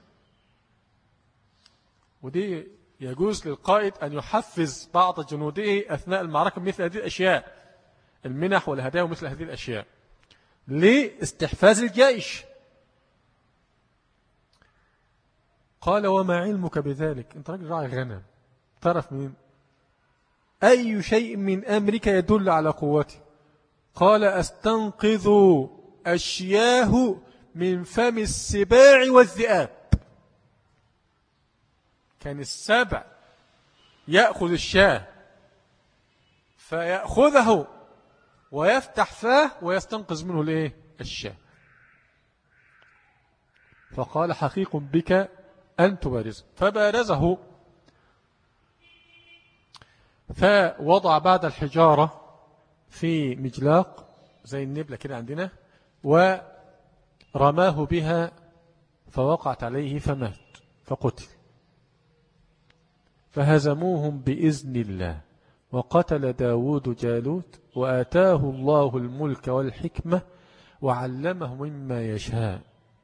S1: ودي يجوز للقائد أن يحفز بعض جنوده أثناء المعركة مثل هذه الأشياء، المنح والهدايا ومثل هذه الأشياء لاستحفاز الجيش. قال وما علمك بذلك؟ أنت راجل راعي غنم، تعرف مين أي شيء من أمرك يدل على قوتي؟ قال أستنقذ أشياه من فم السباع والذئاب. كان السبع يأخذ الشاه فيأخذه ويفتح فاه ويستنقذ منه الايه الشاه. فقال حقيق بك أن تبارزه، فبارزه، فوضع بعد الحجارة في مجلاق زي النبلة كده عندنا، ورماه بها فوقعت عليه فمات فقتل. فهزموهم بإذن الله، وقتل داود جالوت، وآتاه الله الملك والحكمة وعلمه مما يشاء.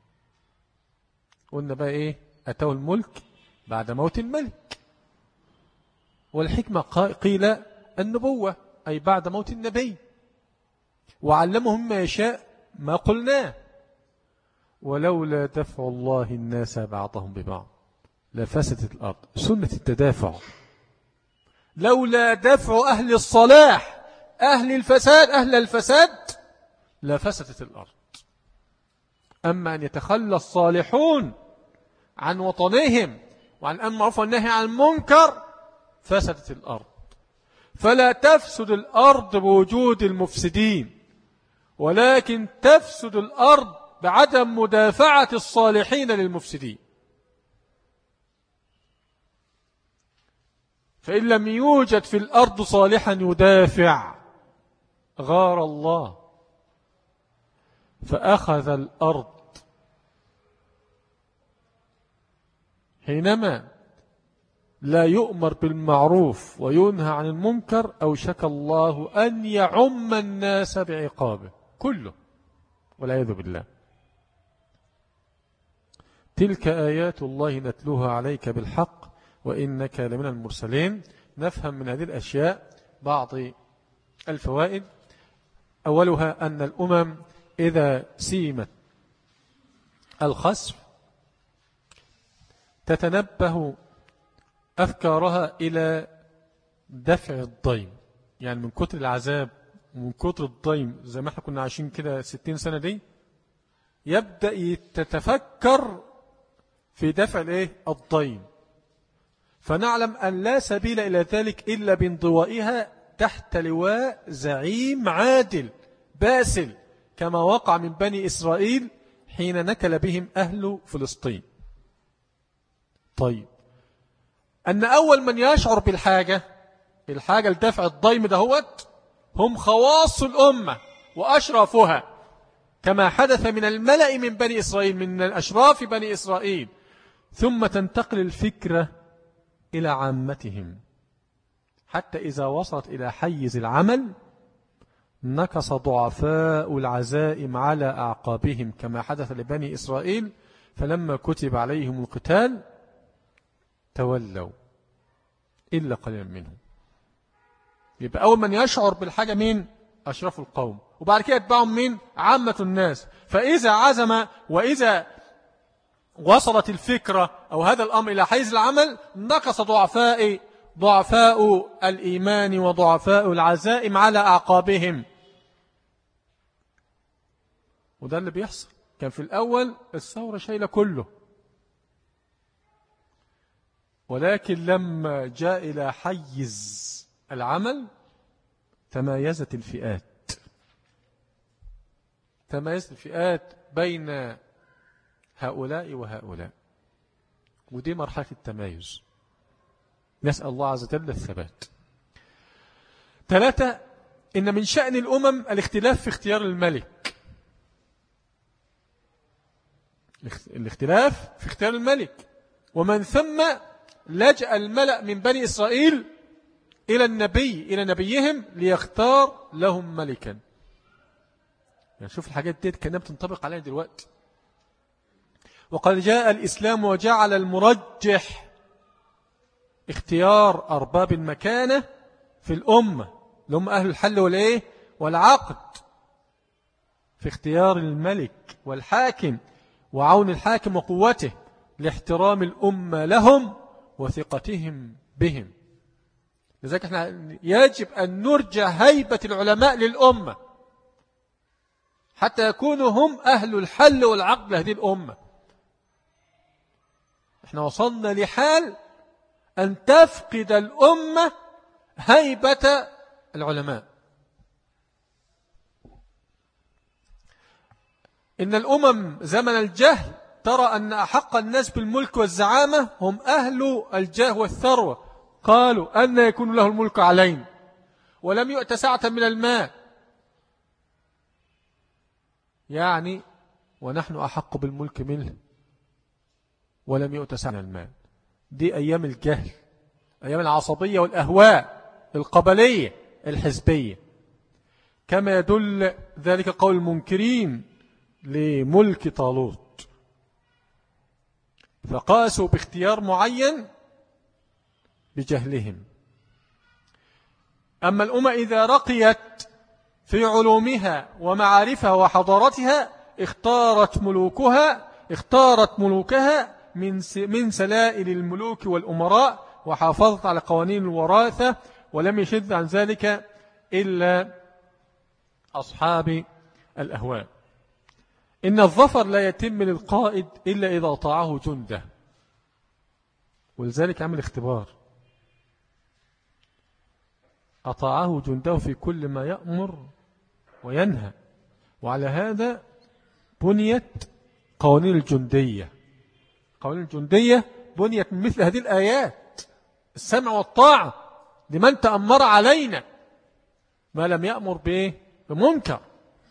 S1: قلنا بقى إيه؟ أتاه الملك بعد موت الملك، والحكمة قيل النبوة أي بعد موت النبي، وعلمه مما يشاء ما قلناه. ولولا دفع الله الناس بعضهم ببعض لفسدت الأرض، سنة التدافع. لولا دفع أهل الصلاح أهل الفساد أهل الفساد لفسدت الأرض. أما أن يتخلى الصالحون عن وطنهم وعن الأمر بالمعروف والنهي عن المنكر فسدت الأرض. فلا تفسد الأرض بوجود المفسدين، ولكن تفسد الأرض بعدم مدافعة الصالحين للمفسدين. فإن لم يوجد في الأرض صالحا يدافع غار الله، فأخذ الأرض. حينما لا يؤمر بالمعروف وينهى عن المنكر أوشك الله أن يعم الناس بعقابه كله والعياذ بالله. تلك آيات الله نتلوها عليك بالحق وإنك لمن المرسلين. نفهم من هذه الأشياء بعض الفوائد. أولها أن الأمم إذا سيمت الخسف تتنبه أفكارها إلى دفع الضيم، يعني من كتر العذاب ومن كتر الضيم زي ما احنا كنا عايشين كده ستين سنة دي، يبدأ تتفكر في دفع الايه الضيم. فنعلم أن لا سبيل إلى ذلك إلا بانضوائها تحت لواء زعيم عادل باسل، كما وقع من بني إسرائيل حين نكل بهم أهل فلسطين. طيب، أن أول من يشعر بالحاجة الحاجة لدفع الضيم دهوت هم خواص الأمة وأشرافها، كما حدث من الملأ من بني إسرائيل، من الأشراف بني إسرائيل، ثم تنتقل الفكرة إلى عامتهم، حتى إذا وصلت إلى حيز العمل نكص ضعفاء العزائم على أعقابهم، كما حدث لبني إسرائيل، فلما كتب عليهم القتال تولوا إلا قليلا منهم. يبقى أول من يشعر بالحاجة مين؟ أشرف القوم، وبعد كده يتبعهم مين؟ عامة الناس. فإذا عزم وإذا وصلت الفكرة أو هذا الأمر إلى حيز العمل نقص ضعفاء ضعفاء الإيمان وضعفاء العزائم على أعقابهم. وده اللي بيحصل. كان في الأول الثورة شايلة كله، ولكن لما جاء إلى حيز العمل تمايزت الفئات تمايزت الفئات بين هؤلاء وهؤلاء، ودي مرحلة التمايز. نسأل الله عز وجل الثبات. ثلاثة، إن من شأن الأمم الاختلاف في اختيار الملك. الاختلاف في اختيار الملك، ومن ثم لجأ الملأ من بني إسرائيل إلى النبي إلى نبيهم ليختار لهم ملكا. يعني شوف الحاجات دي كانت بتنطبق علينا دلوقتي. وقد جاء الإسلام وجعل المرجح اختيار أرباب المكانة في الأمة، لهم أهل الحل والإيه والعقد، في اختيار الملك والحاكم وعون الحاكم وقوته لاحترام الأمة لهم وثقتهم بهم. لذلك احنا يجب أن نرجع هيبة العلماء للأمة حتى يكونوا هم أهل الحل والعقد لهذه الأمة. احنا وصلنا لحال أن تفقد الأمة هيبة العلماء. إن الأمم زمن الجهل ترى أن أحق الناس بالملك والزعامة هم أهل الجاه والثروة. قالوا أن يكون له الملك علينا ولم يؤت سعة من المال، يعني ونحن أحق بالملك منه ولم يؤت سعة من المال. دي أيام الجهل، أيام العصبية والأهواء القبلية الحزبية، كما يدل ذلك قول المنكرين لملك طالوت، فقاسوا باختيار معين بجهلهم. أما الأمة إذا رقيت في علومها ومعارفها وحضارتها اختارت ملوكها اختارت ملوكها من من سلائل الملوك والأمراء، وحافظت على قوانين الوراثة، ولم يشذ عن ذلك إلا أصحاب الأهواء. إن الظفر لا يتم للقائد إلا إذا أطاعه جنده، ولذلك عمل اختبار، أطاعه جنده في كل ما يأمر وينهى. وعلى هذا بنيت قوانين الجندية. قوانين الجندية بنيت من مثل هذه الآيات، السمع والطاعة لمن تأمر علينا ما لم يأمر به بمنكر.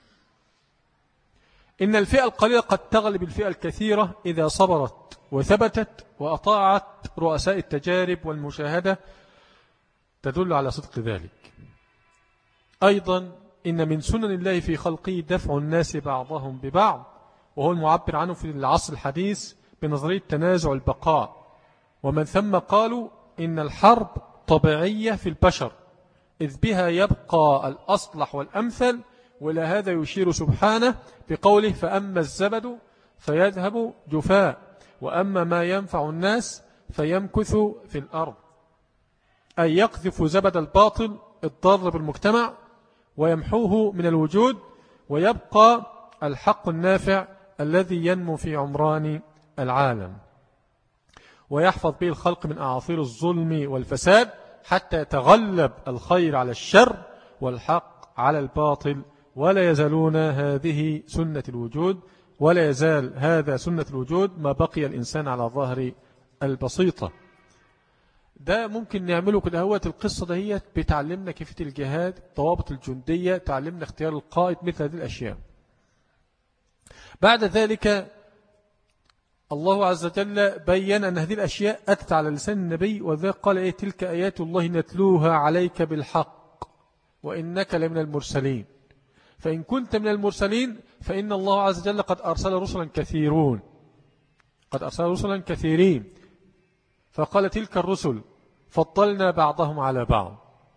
S1: إن الفئة القليلة قد تغلب الفئة الكثيرة إذا صبرت وثبتت وأطاعت رؤساء التجارب والمشاهدة، تدل على صدق ذلك. أيضا إن من سنن الله في خلقه دفع الناس بعضهم ببعض، وهو المعبر عنه في العصر الحديث بنظرية تنازع البقاء. ومن ثم قالوا إن الحرب طبيعية في البشر، إذ بها يبقى الأصلح والأمثل. وإلى هذا يشير سبحانه بقوله فأما الزبد فيذهب جفاء وأما ما ينفع الناس فيمكث في الأرض، أي يقذف زبد الباطل الضار بالمجتمع ويمحوه من الوجود، ويبقى الحق النافع الذي ينمو في عمران العالم، ويحفظ به الخلق من أعاصير الظلم والفساد، حتى يتغلب الخير على الشر والحق على الباطل. ولا يزالون هذه سنة الوجود، ولا يزال هذا سنة الوجود ما بقي الإنسان على ظهر البسيطة. ده ممكن نعمله كده. هوت القصة دهيت بتعلمنا كيفية الجهاد، ضوابط الجندية، تعلمنا اختيار القائد، مثل هذه الأشياء. بعد ذلك الله عز وجل بيّن أن هذه الأشياء أتت على لسان النبي، وذلك قال إيه تلك آيات الله نتلوها عليك بالحق وإنك لمن المرسلين. فإن كنت من المرسلين فإن الله عز وجل قد أرسل رسلا كثيرون قد أرسل رسلا كثيرين فقال تلك الرسل فضلنا بعضهم على بعض.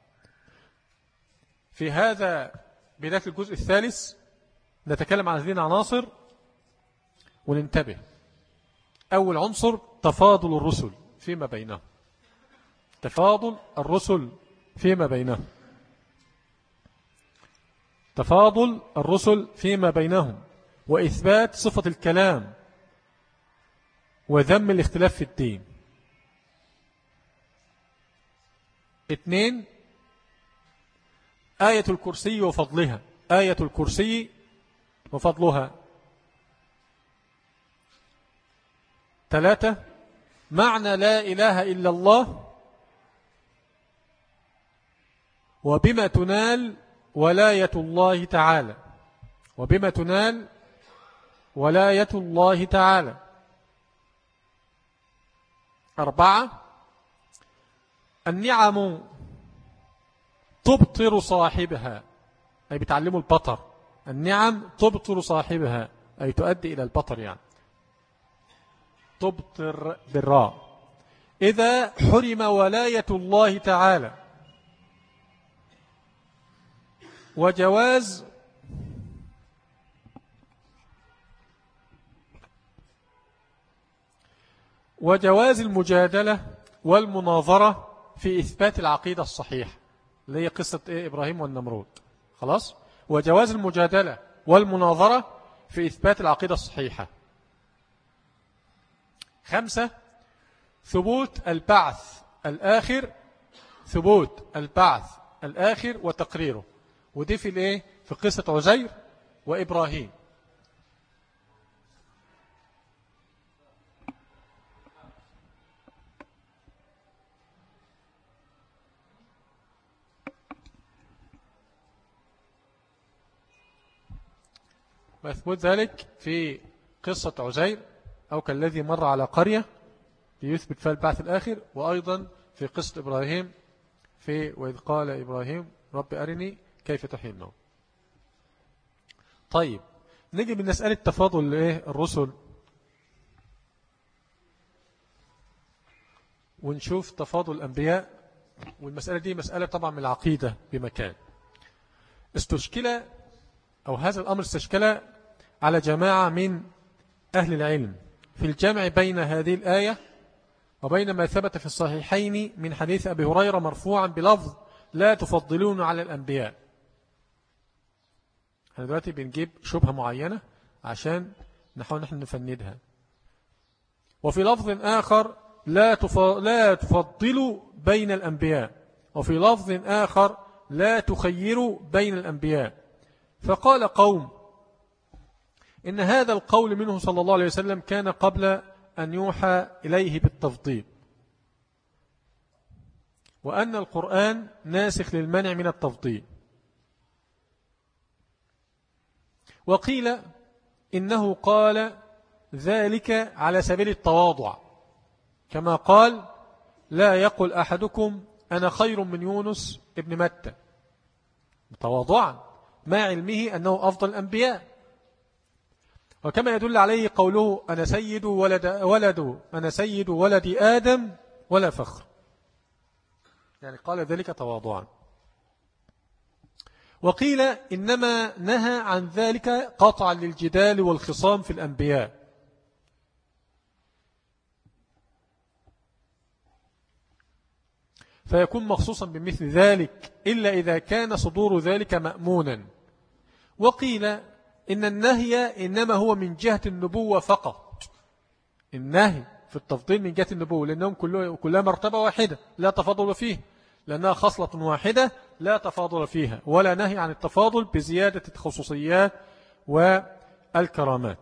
S1: في هذا بداية الجزء الثالث نتكلم عن هذه العناصر وننتبه. أول عنصر تفاضل الرسل فيما بينهم، تفاضل الرسل فيما بينهم تفاضل الرسل فيما بينهم وإثبات صفة الكلام وذم الاختلاف في الدين. اثنين، آية الكرسي وفضلها آية الكرسي وفضلها. ثلاثة، معنى لا إله إلا الله وبما تنال ولاية الله تعالى وبما تنال ولاية الله تعالى. أربعة، النعم تبطر صاحبها، أي بتعلموا البطر. النعم تبطر صاحبها أي تؤدي إلى البطر، يعني تبطر بالراء. إذا حرم ولاية الله تعالى، وجواز وجواز المجادلة والمناظرة في إثبات العقيدة الصحيحة اللي هي قصة إيه؟ إبراهيم والنمرود. خلاص، وجواز المجادلة والمناظرة في إثبات العقيدة الصحيحة. خمسة، ثبوت البعث الآخر ثبوت البعث الآخر وتقريره، ودي في الايه في قصة عزير وإبراهيم. ويثبت ذلك في قصة عزير أو كالذي مر على قرية ليثبت فيها البعث الآخر، وأيضا في قصة إبراهيم في وإذ قال إبراهيم رب أرني كيف تحيي الموت. طيب نجي بنسألة تفاضل الرسل ونشوف تفاضل الأنبياء، والمسألة دي مسألة طبعا من العقيدة بمكان. استشكل أو هذا الأمر استشكل على جماعة من أهل العلم في الجمع بين هذه الآية وبين ما ثبت في الصحيحين من حديث أبي هريرة مرفوعا بلفظ لا تفضلون على الأنبياء. احنا دلوقتي بنجيب شبهة معينة عشان نحاول نحن نفندها. وفي لفظ آخر لا لا تفضلوا بين الأنبياء، وفي لفظ آخر لا تخيروا بين الأنبياء. فقال قوم إن هذا القول منه صلى الله عليه وسلم كان قبل أن يوحى إليه بالتفضيل، وأن القرآن ناسخ للمنع من التفضيل. وقيل إنه قال ذلك على سبيل التواضع، كما قال لا يقل أحدكم أنا خير من يونس ابن متى، تواضعا مع علمه أنه أفضل الأنبياء. وكما يدل عليه قوله أنا سيد ولد, ولد أنا سيد ولد آدم ولا فخر، يعني قال ذلك تواضعا. وقيل إنما نهى عن ذلك قطعا للجدال والخصام في الأنبياء، فيكون مخصوصا بمثل ذلك إلا إذا كان صدور ذلك مأمونا. وقيل إن النهي إنما هو من جهة النبوة فقط، النهي في التفضيل من جهة النبوة، لأنهم كلها مرتبة واحدة لا تفاضل فيه، لأنها خصلة واحدة لا تفاضل فيها، ولا نهي عن التفاضل بزيادة الخصوصيات والكرامات.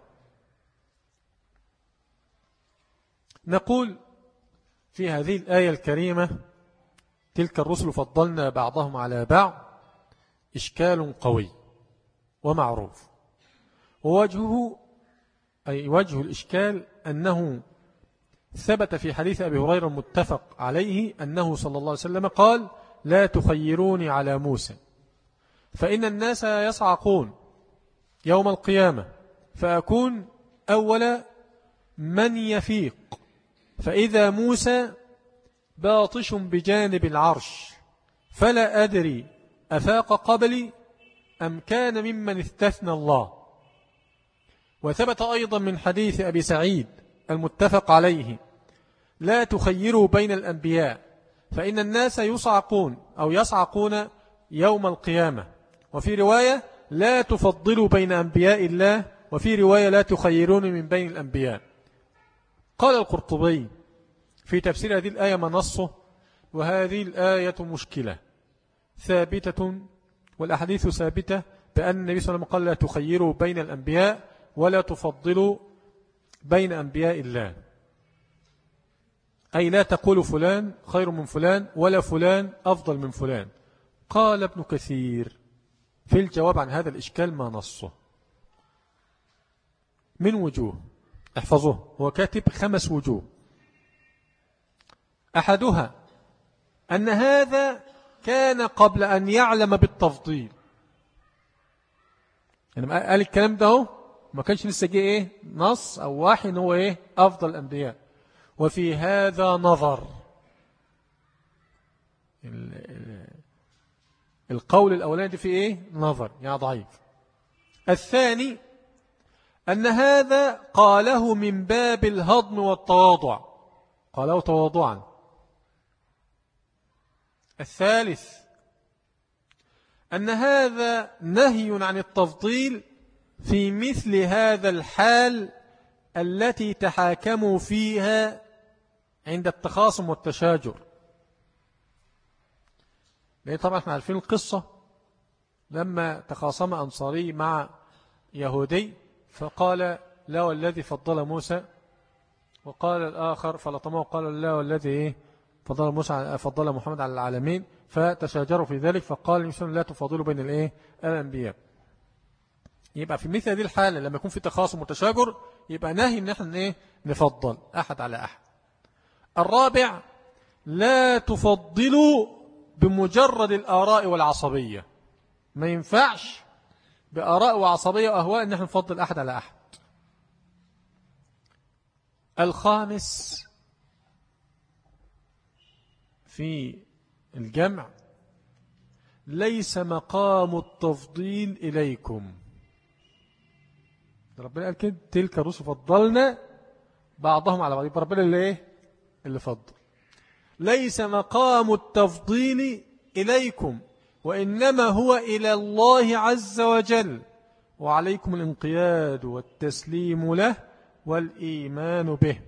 S1: نقول في هذه الآية الكريمة تلك الرسل فضلنا بعضهم على بعض إشكال قوي ومعروف، ووجهه أي وجه الإشكال أنه ثبت في حديث أبي هريرة المتفق عليه أنه صلى الله عليه وسلم قال لا تخيروني على موسى فإن الناس يصعقون يوم القيامة فأكون أول من يفيق، فإذا موسى باطش بجانب العرش فلا أدري أفاق قبلي أم كان ممن استثنى الله. وثبت أيضا من حديث أبي سعيد المتفق عليه لا تخيروا بين الأنبياء فإن الناس يصعقون أو يصعقون يوم القيامة، وفي رواية لا تفضلوا بين أنبياء الله، وفي رواية لا تخيرون من بين الأنبياء. قال القرطبي في تفسير هذه الآية ما نصه وهذه الآية مشكلة ثابتة والأحاديث ثابتة بأن النبي صلى الله عليه وسلم قال لا تخيروا بين الأنبياء ولا تفضلوا بين أنبياء الله، أي لا تقول فلان خير من فلان ولا فلان أفضل من فلان. قال ابن كثير في الجواب عن هذا الإشكال ما نصه من وجوه، احفظوه، هو كاتب خمس وجوه. أحدها أن هذا كان قبل أن يعلم بالتفضيل، يعني قال الكلام ده ما كانش لسه جه إيه نص أو واحد هو إيه أفضل الأنبياء. وفي هذا نظر، القول الأولاني في إيه نظر يعني ضعيف. الثاني أن هذا قاله من باب الهضم والتواضع، قاله تواضعا. الثالث أن هذا نهي عن التفضيل في مثل هذا الحال التي تحاكموا فيها عند التخاصم والتشاجر. لأن طبعا احنا عارفين القصة لما تخاصم أنصاري مع يهودي فقال لا والذي فضل موسى، وقال الآخر فلطمه وقال لا والذي إيه فضل موسى فضل محمد على العالمين، فتشاجروا في ذلك. فقال النبي لا تفاضلوا بين الإيه الأنبياء. يبقى في مثل هذه الحالة لما يكون في تخاصم وتشاجر يبقى نهي ان احنا ايه نفضل احد على احد. الرابع لا تفضلوا بمجرد الآراء والعصبية، ما ينفعش بآراء وعصبية وأهواء ان احنا نفضل احد على احد. الخامس في الجمع ليس مقام التفضيل إليكم. ربنا قال كده تلك الرسل فضلنا بعضهم على بعض، يبقى ربنا اللي ايه اللي فضل. ليس مقام التفضيل إليكم وإنما هو إلى الله عز وجل، وعليكم الانقياد والتسليم له والإيمان به.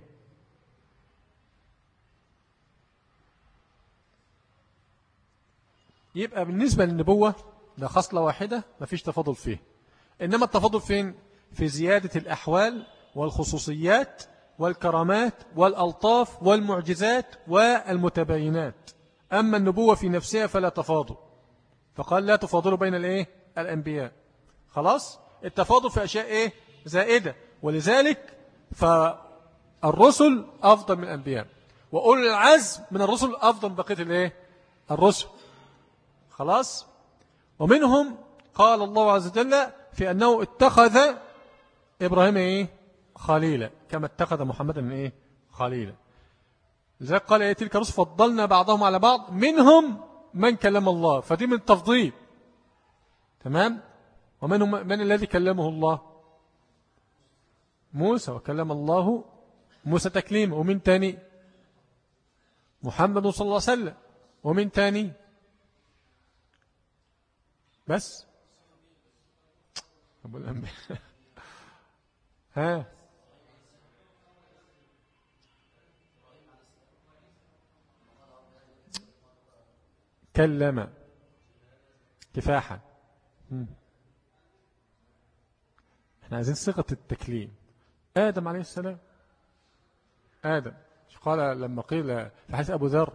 S1: يبقى بالنسبة للنبوة ده خصلة واحدة ما فيش تفاضل فيه، إنما التفاضل فين؟ في زيادة الأحوال والخصوصيات والكرامات والألطاف والمعجزات والمتباينات. أما النبوة في نفسها فلا تفاضل، فقال لا تفاضلوا بين الإيه؟ الأنبياء. خلاص التفاضل في أشياء إيه؟ زائدة، ولذلك فالرسل أفضل من الأنبياء، وأولي العزم من الرسل أفضل من بقية الإيه؟ الرسل. خلاص. ومنهم قال الله عز وجل في أنه اتخذ إبراهيم إيه؟ خليلا كما اتخذ محمدا إيه؟ خليلا. لذلك قال إيه؟ تلك الرسل فضلنا بعضهم على بعض منهم من كلم الله، فدي من التفضيل. تمام. ومنهم من الذي كلمه الله؟ موسى، وكلم الله موسى تكليما. ومن تاني؟ محمد صلى الله عليه وسلم. ومن تاني؟ بس أبو الأنبياء ها كلم كفاحا. احنا عايزين صيغة التكليم. آدم عليه السلام، آدم قال لما قيل في حديث أبو ذر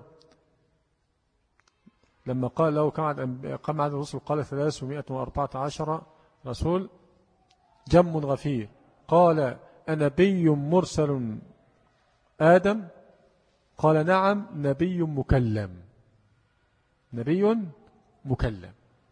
S1: لما قال له كم عدد الرسل قال ثلاثمائة وأربعة عشر رسول جم غفير، قال أنبي مرسل آدم؟ قال نعم نبي مكلم، نبي مكلم.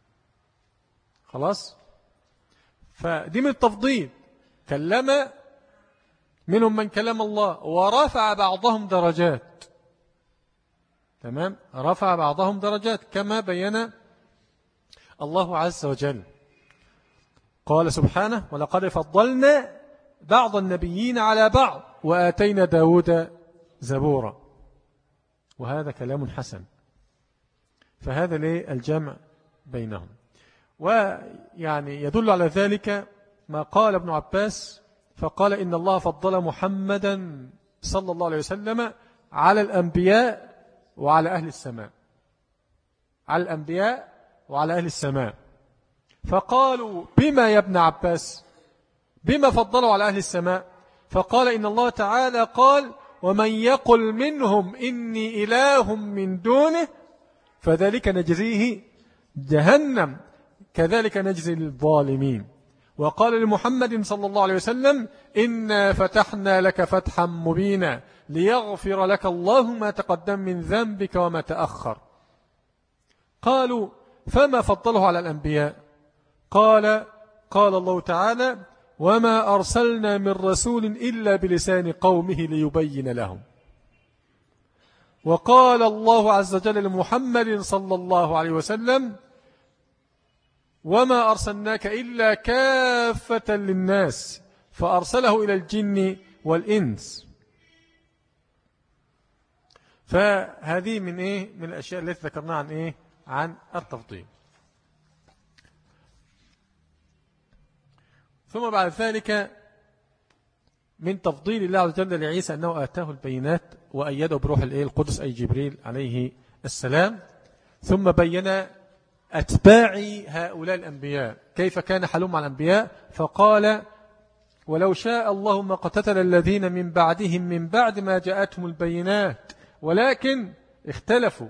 S1: خلاص. فدي من التفضيل. كلم منهم من كلم الله ورفع بعضهم درجات. تمام. رفع بعضهم درجات كما بين الله عز وجل. قال سبحانه ولقد فضلنا بعض النبيين على بعض وآتينا داود زبورا. وهذا كلام حسن. فهذا ليه الجمع بينهم. ويعني يدل على ذلك ما قال ابن عباس فقال إن الله فضل محمدا صلى الله عليه وسلم على الأنبياء وعلى أهل السماء، على الأنبياء وعلى أهل السماء. فقالوا بما يا ابن عباس بما فضلوا على أهل السماء؟ فقال إن الله تعالى قال ومن يقل منهم إني إله من دونه فذلك نجزيه جهنم كذلك نجزي الظالمين. وقال لمحمد صلى الله عليه وسلم إنا فتحنا لك فتحا مبينا ليغفر لك الله ما تقدم من ذنبك وما تأخر. قالوا فما فضله على الأنبياء؟ قال قال الله تعالى وما أرسلنا من رسول إلا بلسان قومه ليبين لهم. وقال الله عز وجل لمحمد صلى الله عليه وسلم وما أرسلناك إلا كافة للناس فأرسله إلى الجن والإنس. فهذه من إيه؟ من الأشياء التي ذكرناها عن إيه؟ عن التفضيل. ثم بعد ذلك من تفضيل الله عز وجل لعيسى أنه آتاه البينات وأيده بروح الإيه؟ القدس أي جبريل عليه السلام. ثم بين أتباع هؤلاء الأنبياء كيف كان حالهم مع الأنبياء. فقال ولو شاء الله ما قتتل الذين من بعدهم من بعد ما جاءتهم البينات ولكن اختلفوا.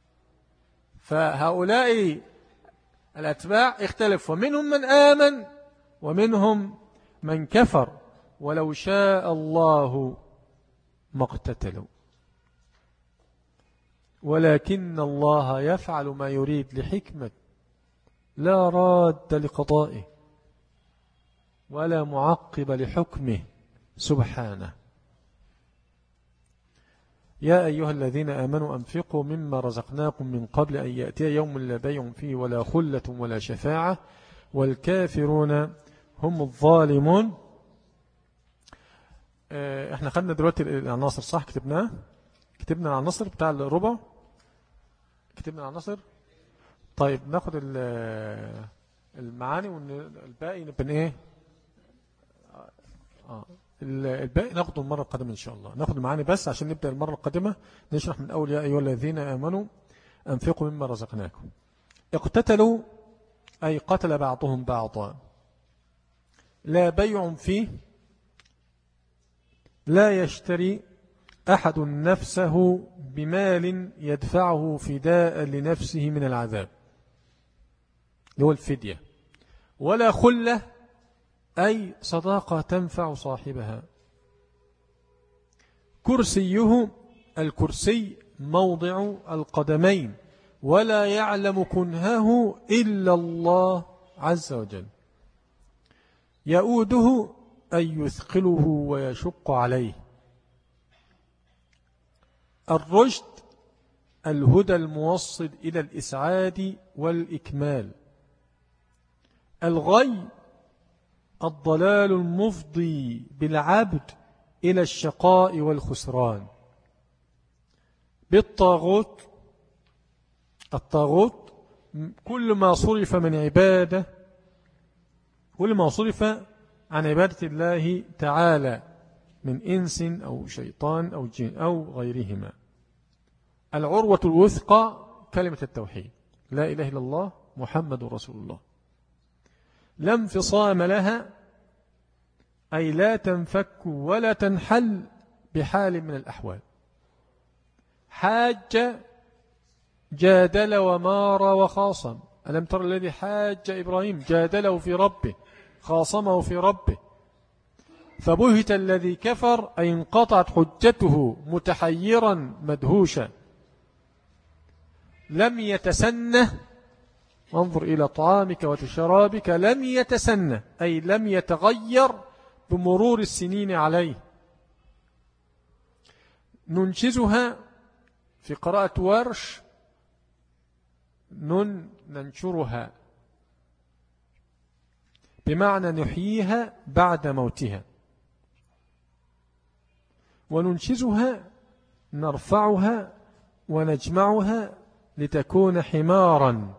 S1: فهؤلاء الأتباع اختلفوا ومنهم من آمن ومنهم من كفر ولو شاء الله ما اقتتلوا ولكن الله يفعل ما يريد لحكمة لا راد لقضائه ولا معقب لحكمه سبحانه. يا أيها الذين آمنوا أنفقوا مما رزقناكم من قبل أن يأتي يوم لا بيع فيه ولا خلة ولا شفاعة والكافرون هم الظالمون. احنا خدنا دلوقتي العناصر صح؟ كتبناه كتبنا العناصر بتاع الربع، كتبنا العناصر. طيب ناخد المعاني والباقي نبقى ايه اه الباقي ناخده المرة القادمة إن شاء الله. ناخد المعاني بس عشان نبدأ المرة القادمة نشرح من أول يا أيها الذين آمنوا أنفقوا مما رزقناكم. اقتتلوا أي قتل بعضهم بعضا، لا بيع فيه، لا يشتري أحد نفسه بمال يدفعه فداء لنفسه من العذاب اللي هو الفدية، ولا خلة أي صداقة تنفع صاحبها. كرسيه الكرسي موضع القدمين ولا يعلم كنهه إلا الله عز وجل. يؤوده أي يثقله ويشق عليه. الرشد الهدى الموصل إلى الإسعاد والإكمال. الغي الضلال المفضي بالعبد إلى الشقاء والخسران. بالطاغوت الطاغوت كل ما صرف من عبادة كل ما صرف عن عبادة الله تعالى من إنس أو شيطان أو جن أو غيرهما. العروة الوثقى كلمة التوحيد لا إله إلا الله محمد رسول الله، لا انفصام لها أي لا تنفك ولا تنحل بحال من الأحوال. حاج جادل ومار وخاصم. ألم تر الذي حاج إبراهيم جادله في ربه خاصمه في ربه. فبهت الذي كفر أي انقطعت حجته متحيرا مدهوشا. لم يتسنه وانظر إلى طعامك وتشرابك لم يتسنه أي لم يتغير بمرور السنين عليه. ننشزها في قراءة ورش نن ننشرها بمعنى نحييها بعد موتها. وننشزها نرفعها ونجمعها لتكون حمارا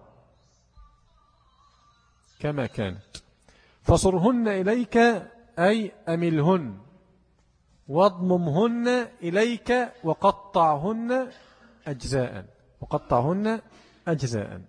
S1: كما كانت. فصرهن إليك أي أملهن واضممهن إليك وقطعهن أجزاء وقطعهن أجزاء.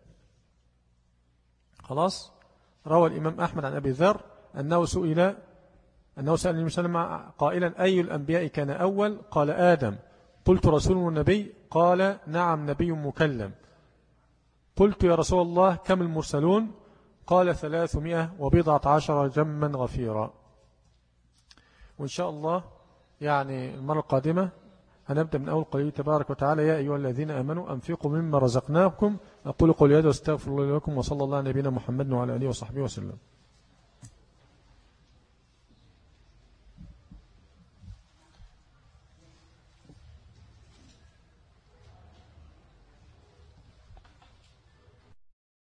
S1: خلاص. روى الإمام أحمد عن أبي ذر أنه سئل أنه سأل النبي صلى الله عليه وسلم قائلا أي الأنبياء كان أول؟ قال آدم. قلت رسول ونبي؟ قال نعم نبي مكلم. قلت يا رسول الله كم المرسلون؟ قال ثلاثمائة وبضعة عشر جما غفيرا. وإن شاء الله يعني المرة القادمة هنبدأ من أول قوله تبارك وتعالى يا أيها الذين آمنوا أنفقوا مما رزقناكم. أقول قولي هذا واستغفر الله لكم وصلى الله على نبينا محمد وعلى آله وصحبه وسلم.